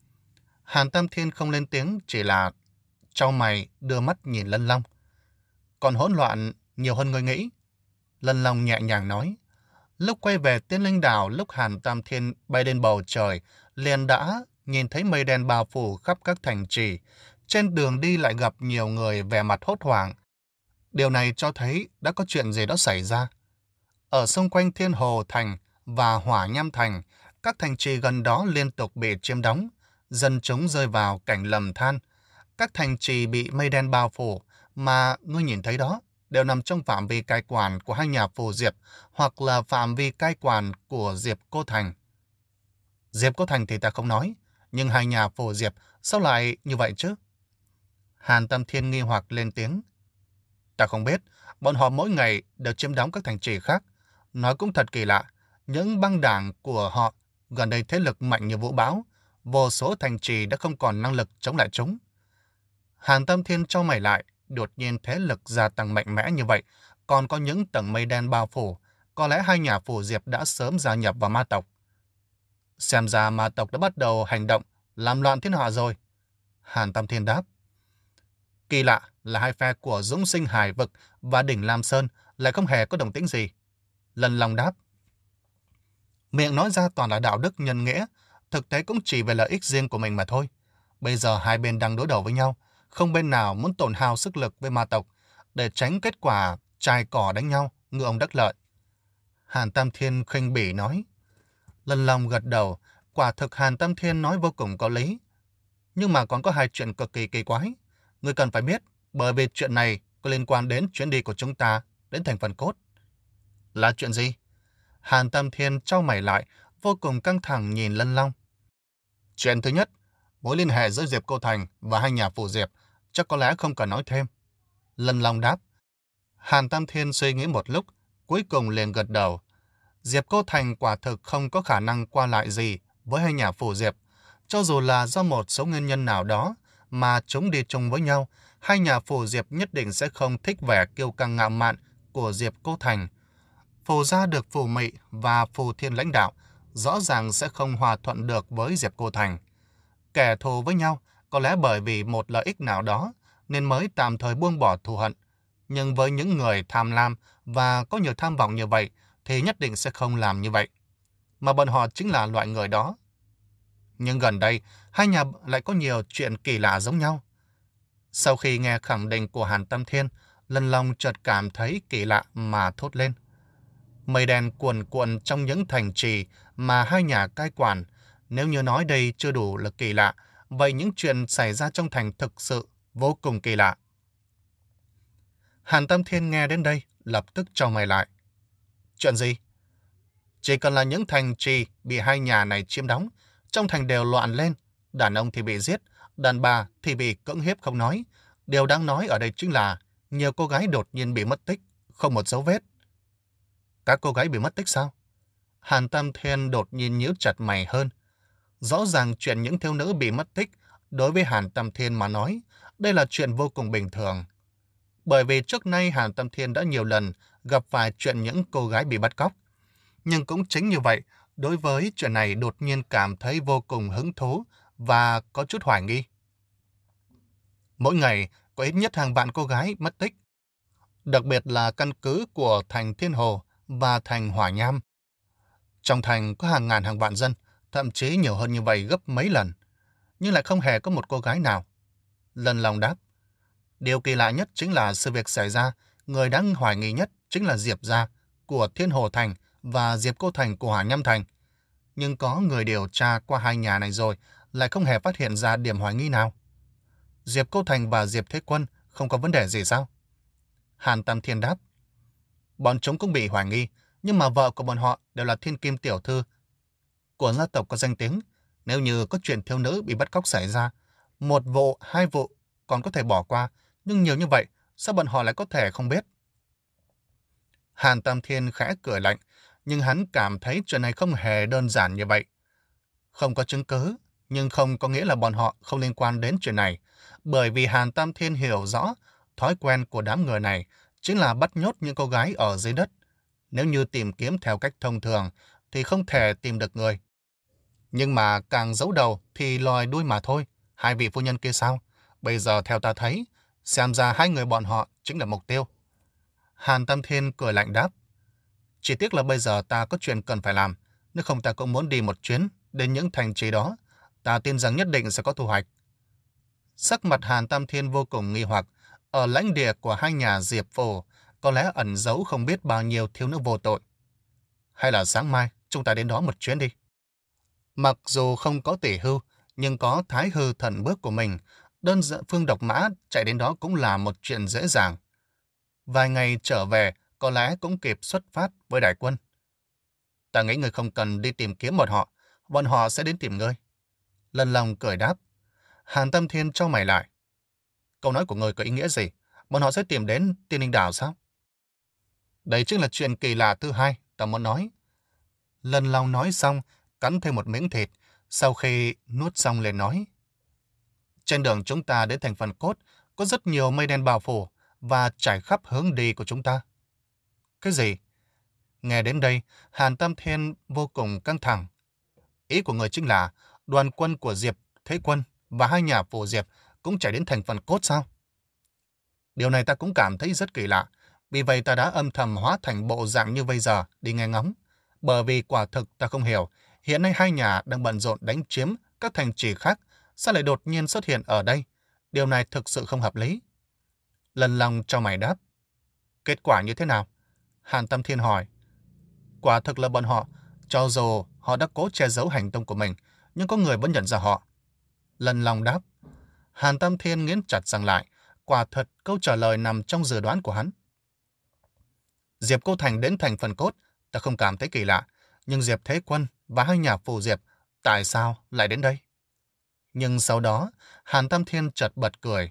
Hàn Tam Thiên không lên tiếng, chỉ là chau mày đưa mắt nhìn Lân Long. Còn hỗn loạn nhiều hơn ngươi nghĩ. Lân Long nhẹ nhàng nói. Lúc quay về Tiên Linh Đảo, lúc Hàn Tam Thiên bay lên bầu trời, liền đã nhìn thấy mây đen bao phủ khắp các thành trì. Trên đường đi lại gặp nhiều người vẻ mặt hốt hoảng. Điều này cho thấy đã có chuyện gì đó xảy ra. Ở xung quanh Thiên Hồ Thành và Hỏa Nham Thành, các thành trì gần đó liên tục bị chiếm đóng, dân chúng rơi vào cảnh lầm than. Các thành trì bị mây đen bao phủ mà ngươi nhìn thấy đó đều nằm trong phạm vi cai quản của hai nhà Phù Diệp hoặc là phạm vi cai quản của Diệp Cô Thành. Diệp Cô Thành thì ta không nói, nhưng hai nhà Phù Diệp sao lại như vậy chứ? Hàn Tam Thiên nghi hoặc lên tiếng. Ta không biết, bọn họ mỗi ngày đều chiếm đóng các thành trì khác. Nói cũng thật kỳ lạ, những băng đảng của họ gần đây thế lực mạnh như vũ bão, vô số thành trì đã không còn năng lực chống lại chúng. Hàn Tam Thiên chau mày lại, đột nhiên thế lực gia tăng mạnh mẽ như vậy, còn có những tầng mây đen bao phủ, có lẽ hai nhà Phù Diệp đã sớm gia nhập vào ma tộc. Xem ra ma tộc đã bắt đầu hành động, làm loạn thiên hạ rồi. Hàn Tam Thiên đáp. Kỳ lạ là hai phe của Dũng Sinh Hải Vực và đỉnh Lam Sơn lại không hề có động tĩnh gì. Lân Long đáp. Miệng nói ra toàn là đạo đức nhân nghĩa, thực tế cũng chỉ về lợi ích riêng của mình mà thôi. Bây giờ hai bên đang đối đầu với nhau, không bên nào muốn tổn hao sức lực với ma tộc, để tránh kết quả chài cỏ đánh nhau, ngựa ông đắc lợi. Hàn Tam Thiên khinh bỉ nói. Lân Long gật đầu, quả thực Hàn Tam Thiên nói vô cùng có lý. Nhưng mà còn có hai chuyện cực kỳ kỳ quái. Ngươi cần phải biết, bởi vì chuyện này có liên quan đến chuyến đi của chúng ta đến thành phần cốt. Là chuyện gì? Hàn Tam Thiên chau mày lại, vô cùng căng thẳng nhìn Lân Long. Chuyện thứ nhất, mối liên hệ giữa Diệp Cô Thành và hai nhà Phù Diệp, chắc có lẽ không cần nói thêm. Lân Long đáp. Hàn Tam Thiên suy nghĩ một lúc, cuối cùng liền gật đầu. Diệp Cô Thành quả thực không có khả năng qua lại gì với hai nhà Phù Diệp. Cho dù là do một số nguyên nhân nào đó mà chúng đi chung với nhau, hai nhà Phù Diệp nhất định sẽ không thích vẻ kiêu căng ngạo mạn của Diệp Cô Thành. Phù gia được Phù Mị và Phù Thiên lãnh đạo, rõ ràng sẽ không hòa thuận được với Diệp Cô Thành. Kẻ thù với nhau, có lẽ bởi vì một lợi ích nào đó, nên mới tạm thời buông bỏ thù hận. Nhưng với những người tham lam và có nhiều tham vọng như vậy, thì nhất định sẽ không làm như vậy. Mà bọn họ chính là loại người đó. Nhưng gần đây, hai nhà lại có nhiều chuyện kỳ lạ giống nhau. Sau khi nghe khẳng định của Hàn Tâm Thiên, Lân Long chợt cảm thấy kỳ lạ mà thốt lên. Mây đen cuồn cuộn trong những thành trì mà hai nhà cai quản. Nếu như nói đây chưa đủ là kỳ lạ, vậy những chuyện xảy ra trong thành thực sự vô cùng kỳ lạ. Hàn Tâm Thiên nghe đến đây, lập tức chau mày lại. Chuyện gì? Chỉ cần là những thành trì bị hai nhà này chiếm đóng, trong thành đều loạn lên, đàn ông thì bị giết, đàn bà thì bị cưỡng hiếp không nói. Điều đáng nói ở đây chính là nhiều cô gái đột nhiên bị mất tích, không một dấu vết. Các cô gái bị mất tích sao? Hàn Tâm Thiên đột nhiên nhíu chặt mày hơn. Rõ ràng chuyện những thiếu nữ bị mất tích, đối với Hàn Tâm Thiên mà nói, đây là chuyện vô cùng bình thường. Bởi vì trước nay Hàn Tâm Thiên đã nhiều lần gặp phải chuyện những cô gái bị bắt cóc. Nhưng cũng chính như vậy, đối với chuyện này đột nhiên cảm thấy vô cùng hứng thú và có chút hoài nghi. Mỗi ngày có ít nhất hàng vạn cô gái mất tích. Đặc biệt là căn cứ của thành Thiên Hồ và thành Hỏa Nham. Trong thành có hàng ngàn hàng vạn dân, thậm chí nhiều hơn như vậy gấp mấy lần. Nhưng lại không hề có một cô gái nào. Lân Long đáp. Điều kỳ lạ nhất chính là sự việc xảy ra, người đáng hoài nghi nhất chính là Diệp Gia của Thiên Hồ Thành và Diệp Cô Thành của Hỏa Nham Thành. Nhưng có người điều tra qua hai nhà này rồi, lại không hề phát hiện ra điểm hoài nghi nào. Diệp Cô Thành và Diệp Thế Quân không có vấn đề gì sao? Hàn Tam Thiên đáp. Bọn chúng cũng bị hoài nghi, nhưng mà vợ của bọn họ đều là thiên kim tiểu thư của gia tộc có danh tiếng. Nếu như có chuyện thiếu nữ bị bắt cóc xảy ra, một vụ, hai vụ còn có thể bỏ qua, nhưng nhiều như vậy, sao bọn họ lại có thể không biết? Hàn Tam Thiên khẽ cười lạnh, nhưng hắn cảm thấy chuyện này không hề đơn giản như vậy. Không có chứng cứ, nhưng không có nghĩa là bọn họ không liên quan đến chuyện này, bởi vì Hàn Tam Thiên hiểu rõ thói quen của đám người này chính là bắt nhốt những cô gái ở dưới đất. Nếu như tìm kiếm theo cách thông thường thì không thể tìm được người. Nhưng mà càng giấu đầu thì lòi đuôi mà thôi. Hai vị phu nhân kia sao? Bây giờ theo ta thấy, xem ra hai người bọn họ chính là mục tiêu. Hàn Tam Thiên cười lạnh đáp. Chỉ tiếc là bây giờ ta có chuyện cần phải làm. Nếu không ta cũng muốn đi một chuyến đến những thành trì đó. Ta tin rằng nhất định sẽ có thu hoạch. Sắc mặt Hàn Tam Thiên vô cùng nghi hoặc. Ở lãnh địa của hai nhà Diệp Phổ có lẽ ẩn giấu không biết bao nhiêu thiếu nữ vô tội. Hay là sáng mai chúng ta đến đó một chuyến đi. Mặc dù không có tỷ hưu, nhưng có thái hư thần bước của mình, đơn giản phương độc mã chạy đến đó cũng là một chuyện dễ dàng. Vài ngày trở về, có lẽ cũng kịp xuất phát với đại quân. Ta nghĩ người không cần đi tìm kiếm bọn họ, bọn họ sẽ đến tìm ngươi. Lân Long cười đáp. Hàn Tâm Thiên trao mày lại. Câu nói của ngươi có ý nghĩa gì? Bọn họ sẽ tìm đến Tiên Linh Đảo sao? Đây chính là chuyện kỳ lạ thứ hai, ta muốn nói. Lân Long nói xong, cắn thêm một miếng thịt, sau khi nuốt xong liền nói. Trên đường chúng ta đến thành phần cốt, có rất nhiều mây đen bao phủ và trải khắp hướng đi của chúng ta. Cái gì? Nghe đến đây, Hàn Tam Thiên vô cùng căng thẳng. Ý của người chính là đoàn quân của Diệp Thế Quân và hai nhà phù Diệp cũng chạy đến thành phần cốt sao? Điều này ta cũng cảm thấy rất kỳ lạ, vì vậy ta đã âm thầm hóa thành bộ dạng như bây giờ đi nghe ngóng. Bởi vì quả thực ta không hiểu, hiện nay hai nhà đang bận rộn đánh chiếm các thành trì khác, sao lại đột nhiên xuất hiện ở đây? Điều này thực sự không hợp lý. Lân Long cho mày đáp. Kết quả như thế nào? Hàn Tâm Thiên hỏi. Quả thực là bọn họ, cho dù họ đã cố che giấu hành tung của mình, nhưng có người vẫn nhận ra họ. Lân Long đáp. Hàn Tâm Thiên nghiến chặt răng lại, quả thật câu trả lời nằm trong dự đoán của hắn. Diệp Cô Thành đến thành phần cốt, ta không cảm thấy kỳ lạ, nhưng Diệp Thế Quân và hai nhà phù Diệp, tại sao lại đến đây? Nhưng sau đó, Hàn Tam Thiên chợt bật cười.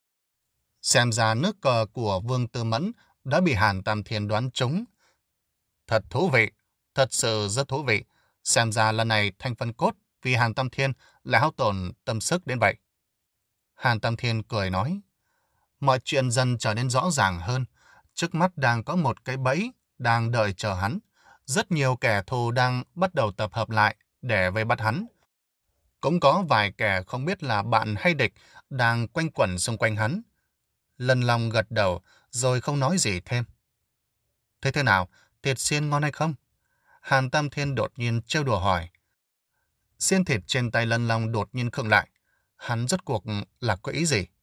Xem ra nước cờ của Vương Tư Mẫn đã bị Hàn Tam Thiên đoán trúng. Thật thú vị, thật sự rất thú vị. Xem ra lần này thành phần cốt vì Hàn Tam Thiên lại hao tổn tâm sức đến vậy. Hàn Tam Thiên cười nói. Mọi chuyện dần trở nên rõ ràng hơn. Trước mắt đang có một cái bẫy đang đợi chờ hắn. Rất nhiều kẻ thù đang bắt đầu tập hợp lại để vây bắt hắn. Cũng có vài kẻ không biết là bạn hay địch đang quanh quẩn xung quanh hắn. Lân Long gật đầu rồi không nói gì thêm. Thế thế nào? Thịt xiên ngon hay không? Hàn Tam Thiên đột nhiên trêu đùa hỏi. Xiên thịt trên tay Lân Long đột nhiên khựng lại. Hắn rốt cuộc là có ý gì?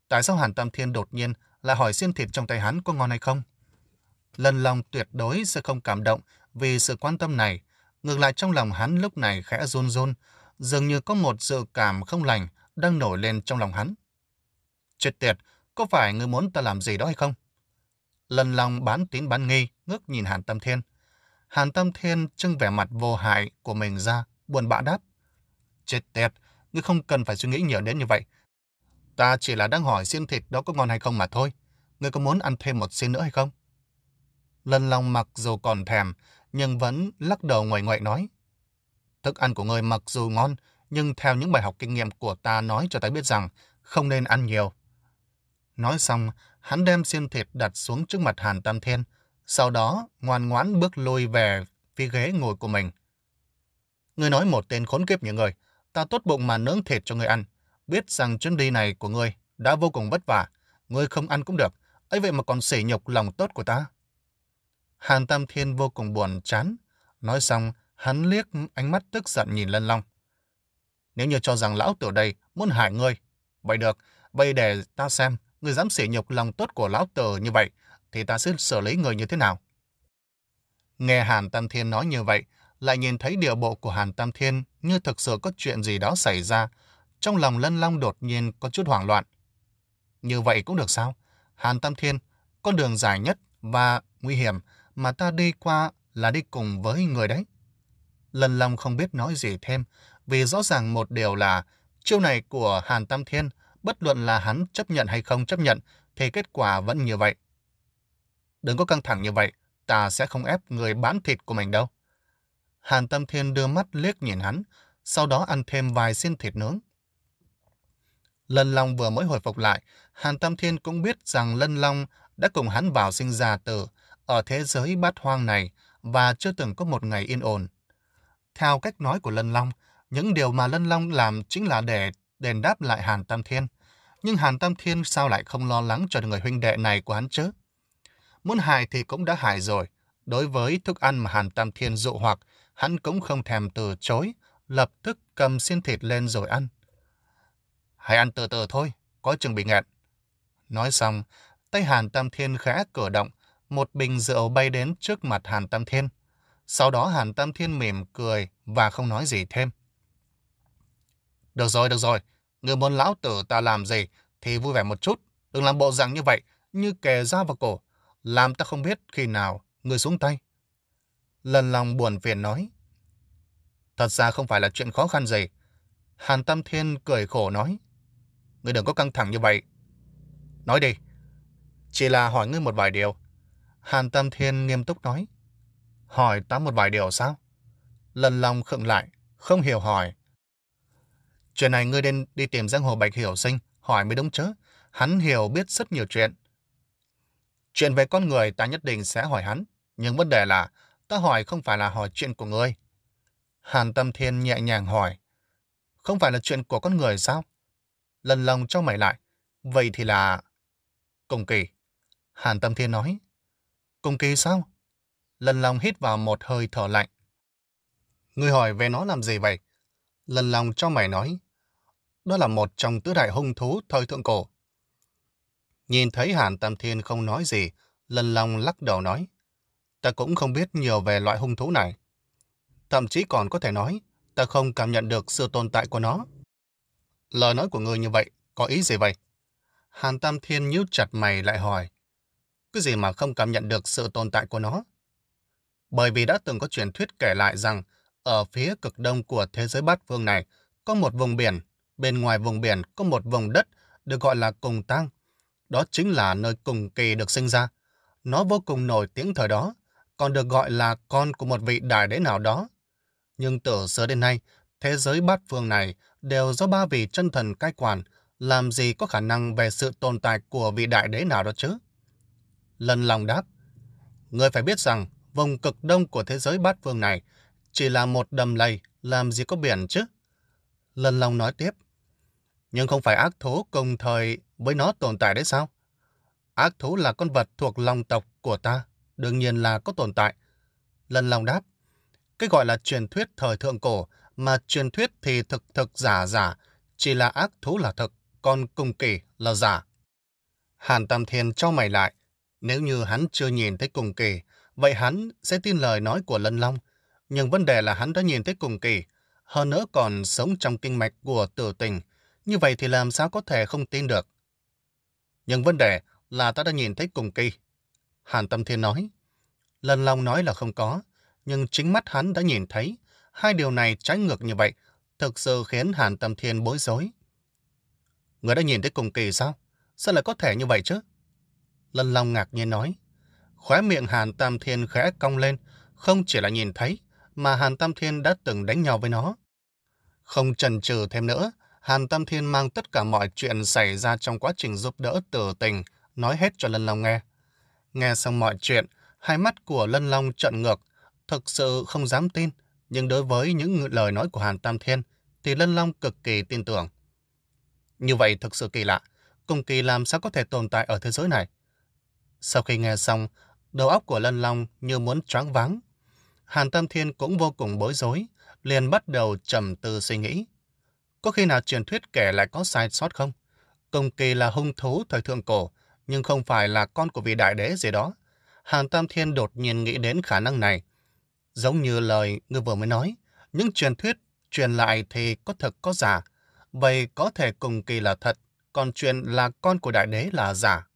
Tại sao Hàn Tam Thiên đột nhiên lại hỏi xiên thịt trong tay hắn có ngon hay không? Lần lòng tuyệt đối sẽ không cảm động vì sự quan tâm này. Ngược lại trong lòng hắn lúc này khẽ run run, dường như có một dự cảm không lành đang nổi lên trong lòng hắn. Chết tiệt, có phải ngươi muốn ta làm gì đó hay không? Lần lòng bán tín bán nghi, ngước nhìn Hàn Tam Thiên. Hàn Tam Thiên trưng vẻ mặt vô hại của mình ra, buồn bã đáp. Chết tiệt, ngươi không cần phải suy nghĩ nhiều đến như vậy. Ta chỉ là đang hỏi xiên thịt đó có ngon hay không mà thôi. Ngươi có muốn ăn thêm một xiên nữa hay không? Lần lòng mặc dù còn thèm, nhưng vẫn lắc đầu ngoại ngoại nói. Thức ăn của ngươi mặc dù ngon, nhưng theo những bài học kinh nghiệm của ta nói cho ta biết rằng không nên ăn nhiều. Nói xong, hắn đem xiên thịt đặt xuống trước mặt Hàn Tam Thiên, sau đó ngoan ngoãn bước lui về phía ghế ngồi của mình. Ngươi nói một tên khốn kiếp như ngươi, ta tốt bụng mà nướng thịt cho ngươi ăn, biết rằng chuyến đi này của ngươi đã vô cùng vất vả, ngươi không ăn cũng được, ấy vậy mà còn sỉ nhục lòng tốt của ta. Hàn Tam Thiên vô cùng buồn chán, nói xong hắn liếc ánh mắt tức giận nhìn Lân Long. Nếu như cho rằng lão tử đây muốn hại ngươi, vậy được, vậy để ta xem ngươi dám sỉ nhục lòng tốt của lão tử như vậy, thì ta sẽ xử lý người như thế nào. Nghe Hàn Tam Thiên nói như vậy, lại nhìn thấy điệu bộ của Hàn Tam Thiên như thực sự có chuyện gì đó xảy ra. Trong lòng Lân Long đột nhiên có chút hoảng loạn. Như vậy cũng được sao? Hàn Tam Thiên, con đường dài nhất và nguy hiểm mà ta đi qua là đi cùng với người đấy. Lân Long không biết nói gì thêm, vì rõ ràng một điều là chiêu này của Hàn Tam Thiên, bất luận là hắn chấp nhận hay không chấp nhận, thì kết quả vẫn như vậy. Đừng có căng thẳng như vậy, ta sẽ không ép người bán thịt của mình đâu. Hàn Tam Thiên đưa mắt liếc nhìn hắn, sau đó ăn thêm vài xiên thịt nướng. Lân Long vừa mới hồi phục lại, Hàn Tam Thiên cũng biết rằng Lân Long đã cùng hắn vào sinh ra tử ở thế giới bát hoang này và chưa từng có một ngày yên ổn. Theo cách nói của Lân Long, những điều mà Lân Long làm chính là để đền đáp lại Hàn Tam Thiên. Nhưng Hàn Tam Thiên sao lại không lo lắng cho người huynh đệ này của hắn chứ? Muốn hại thì cũng đã hại rồi. Đối với thức ăn mà Hàn Tam Thiên dụ hoặc, hắn cũng không thèm từ chối, lập tức cầm xiên thịt lên rồi ăn. Hãy ăn từ từ thôi, có chừng bị nghẹn. Nói xong, tay Hàn Tam Thiên khẽ cử động, một bình rượu bay đến trước mặt Hàn Tam Thiên. Sau đó Hàn Tam Thiên mỉm cười và không nói gì thêm. Được rồi, được rồi, người muốn lão tử ta làm gì thì vui vẻ một chút, đừng làm bộ dạng như vậy, như kề dao vào cổ, làm ta không biết khi nào người xuống tay. Lần lòng buồn phiền nói. Thật ra không phải là chuyện khó khăn gì. Hàn Tam Thiên cười khổ nói. Ngươi đừng có căng thẳng như vậy. Nói đi. Chỉ là hỏi ngươi một vài điều. Hàn Tam Thiên nghiêm túc nói. Hỏi ta một vài điều sao? Lần lòng khựng lại, không hiểu hỏi. Chuyện này ngươi nên đi tìm giang hồ Bạch Hiểu Sinh, hỏi mới đúng chứ. Hắn hiểu biết rất nhiều chuyện. Chuyện về con người ta nhất định sẽ hỏi hắn. Nhưng vấn đề là, ta hỏi không phải là hỏi chuyện của ngươi. Hàn Tam Thiên nhẹ nhàng hỏi. Không phải là chuyện của con người sao? Lần lòng cho mày lại. Vậy thì là... Cùng kỳ. Hàn Tam Thiên nói. Cùng kỳ sao? Lần lòng hít vào một hơi thở lạnh. Ngươi hỏi về nó làm gì vậy? Lần lòng cho mày nói. Đó là một trong tứ đại hung thú thời thượng cổ. Nhìn thấy Hàn Tam Thiên không nói gì, lần lòng lắc đầu nói. Ta cũng không biết nhiều về loại hung thú này. Thậm chí còn có thể nói, ta không cảm nhận được sự tồn tại của nó. Lời nói của ngươi như vậy, có ý gì vậy? Hàn Tam Thiên nhíu chặt mày lại hỏi. Cái gì mà không cảm nhận được sự tồn tại của nó? Bởi vì đã từng có truyền thuyết kể lại rằng, ở phía cực đông của thế giới bát phương này, có một vùng biển, bên ngoài vùng biển có một vùng đất được gọi là Cùng Tang. Đó chính là nơi Cùng Kỳ được sinh ra. Nó vô cùng nổi tiếng thời đó, còn được gọi là con của một vị đại đế nào đó. Nhưng từ xưa đến nay, thế giới bát phương này đều do ba vị chân thần cai quản, làm gì có khả năng về sự tồn tại của vị đại đế nào đó chứ? Lần lòng đáp, ngươi phải biết rằng vùng cực đông của thế giới bát phương này chỉ là một đầm lầy, làm gì có biển chứ? Lần lòng nói tiếp, nhưng không phải ác thú cùng thời với nó tồn tại đấy sao? Ác thú là con vật thuộc long tộc của ta, đương nhiên là có tồn tại. Lần lòng đáp, cái gọi là truyền thuyết thời thượng cổ, mà truyền thuyết thì thực thực giả giả, chỉ là ác thú là thực, còn cùng kỳ là giả. Hàn Tam Thiên chau mày lại. Nếu như hắn chưa nhìn thấy Cùng Kỳ, vậy hắn sẽ tin lời nói của Lân Long. Nhưng vấn đề là hắn đã nhìn thấy Cùng Kỳ, hơn nữa còn sống trong kinh mạch của Tử Tình. Như vậy thì làm sao có thể không tin được? Nhưng vấn đề là ta đã nhìn thấy Cùng Kỳ. Hàn Tam Thiên nói. Lân Long nói là không có, nhưng chính mắt hắn đã nhìn thấy. Hai điều này trái ngược như vậy, thực sự khiến Hàn Tam Thiên bối rối. Người đã nhìn thấy Cùng Kỳ sao? Sao lại có thể như vậy chứ? Lân Long ngạc nhiên nói. Khóe miệng Hàn Tam Thiên khẽ cong lên, không chỉ là nhìn thấy, mà Hàn Tam Thiên đã từng đánh nhau với nó. Không chần chừ thêm nữa, Hàn Tam Thiên mang tất cả mọi chuyện xảy ra trong quá trình giúp đỡ Tử Tình, nói hết cho Lân Long nghe. Nghe xong mọi chuyện, hai mắt của Lân Long trợn ngược, thực sự không dám tin, nhưng đối với những lời nói của Hàn Tam Thiên, thì Lân Long cực kỳ tin tưởng. Như vậy thực sự kỳ lạ, Cùng Kỳ làm sao có thể tồn tại ở thế giới này? Sau khi nghe xong, đầu óc của Lân Long như muốn choáng váng. Hàn Tam Thiên cũng vô cùng bối rối, liền bắt đầu trầm tư suy nghĩ. Có khi nào truyền thuyết kể lại có sai sót không? Cùng Kỳ là hung thú thời thượng cổ, nhưng không phải là con của vị đại đế gì đó. Hàn Tam Thiên đột nhiên nghĩ đến khả năng này. Giống như lời ngươi vừa mới nói, những truyền thuyết truyền lại thì có thực có giả. Vậy có thể Cùng Kỳ là thật, còn chuyện là con của đại đế là giả.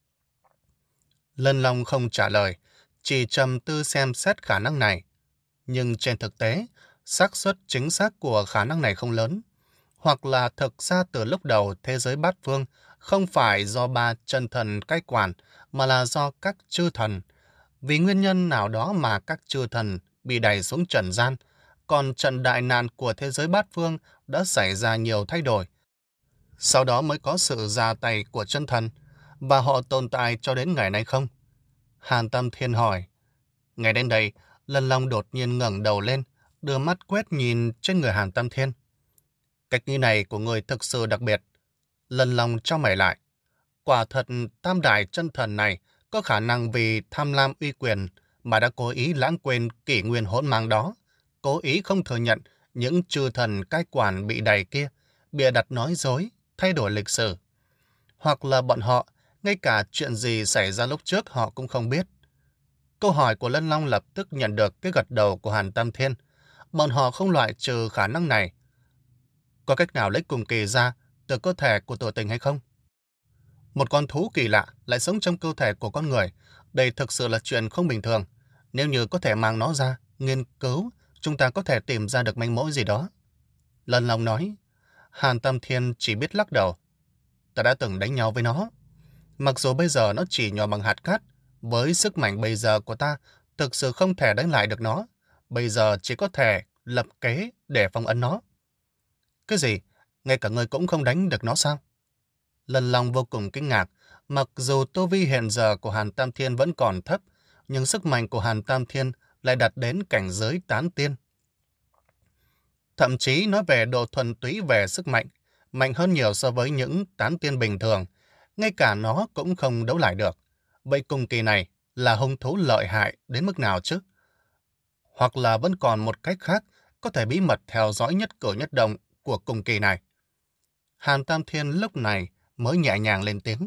Lân Long không trả lời, chỉ trầm tư xem xét khả năng này. Nhưng trên thực tế, xác suất chính xác của khả năng này không lớn. Hoặc là thực ra từ lúc đầu thế giới bát phương không phải do ba chân thần cai quản, mà là do các chư thần. Vì nguyên nhân nào đó mà các chư thần bị đẩy xuống trần gian, còn trận đại nạn của thế giới bát phương đã xảy ra nhiều thay đổi. Sau đó mới có sự ra tay của chân thần, và họ tồn tại cho đến ngày nay không? Hàn Tam Thiên hỏi. Ngày đến đây, Lân Long đột nhiên ngẩng đầu lên, đưa mắt quét nhìn trên người Hàn Tam Thiên. Cách nghĩ này của người thực sự đặc biệt. Lân Long trao mày lại. Quả thật tam đại chân thần này có khả năng vì tham lam uy quyền mà đã cố ý lãng quên kỷ nguyên hỗn mang đó, cố ý không thừa nhận những chư thần cai quản bị đày kia, bịa đặt nói dối, thay đổi lịch sử. Hoặc là bọn họ, ngay cả chuyện gì xảy ra lúc trước họ cũng không biết. Câu hỏi của Lân Long lập tức nhận được cái gật đầu của Hàn Tam Thiên. Bọn họ không loại trừ khả năng này. Có cách nào lấy Cùng Kỳ ra từ cơ thể của Tử Tình hay không? Một con thú kỳ lạ lại sống trong cơ thể của con người. Đây thực sự là chuyện không bình thường. Nếu như có thể mang nó ra, nghiên cứu, chúng ta có thể tìm ra được manh mối gì đó. Lân Long nói. Hàn Tam Thiên chỉ biết lắc đầu. Ta đã từng đánh nhau với nó. Mặc dù bây giờ nó chỉ nhỏ bằng hạt cát, với sức mạnh bây giờ của ta, thực sự không thể đánh lại được nó. Bây giờ chỉ có thể lập kế để phong ấn nó. Cái gì? Ngay cả ngươi cũng không đánh được nó sao? Lân Long vô cùng kinh ngạc. Mặc dù tu vi hiện giờ của Hàn Tam Thiên vẫn còn thấp, nhưng sức mạnh của Hàn Tam Thiên lại đạt đến cảnh giới tán tiên. Thậm chí nói về độ thuần túy về sức mạnh, mạnh hơn nhiều so với những tán tiên bình thường. Ngay cả nó cũng không đấu lại được. Vậy Cùng Kỳ này là hung thú lợi hại đến mức nào chứ? Hoặc là vẫn còn một cách khác có thể bí mật theo dõi nhất cử nhất động của Cùng Kỳ này? Hàn Tam Thiên lúc này mới nhẹ nhàng lên tiếng.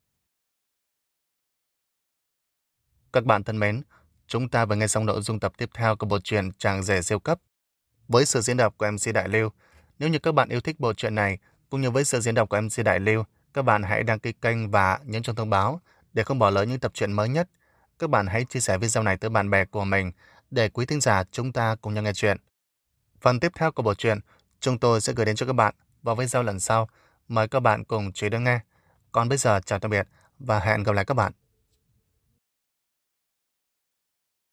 Các bạn thân mến, chúng ta vừa nghe xong nội dung tập tiếp theo của bộ truyện Chàng Rể Siêu Cấp với sự diễn đọc của em xê Đại Lưu. Nếu như các bạn yêu thích bộ truyện này cũng như với sự diễn đọc của em xê Đại Lưu, các bạn hãy đăng ký kênh và nhấn chuông thông báo để không bỏ lỡ những tập truyện mới nhất. Các bạn hãy chia sẻ video này tới bạn bè của mình để quý thính giả chúng ta cùng nhau nghe chuyện. Phần tiếp theo của bộ truyện chúng tôi sẽ gửi đến cho các bạn vào video lần sau. Mời các bạn cùng chú ý đón nghe. Còn bây giờ chào tạm biệt và hẹn gặp lại các bạn.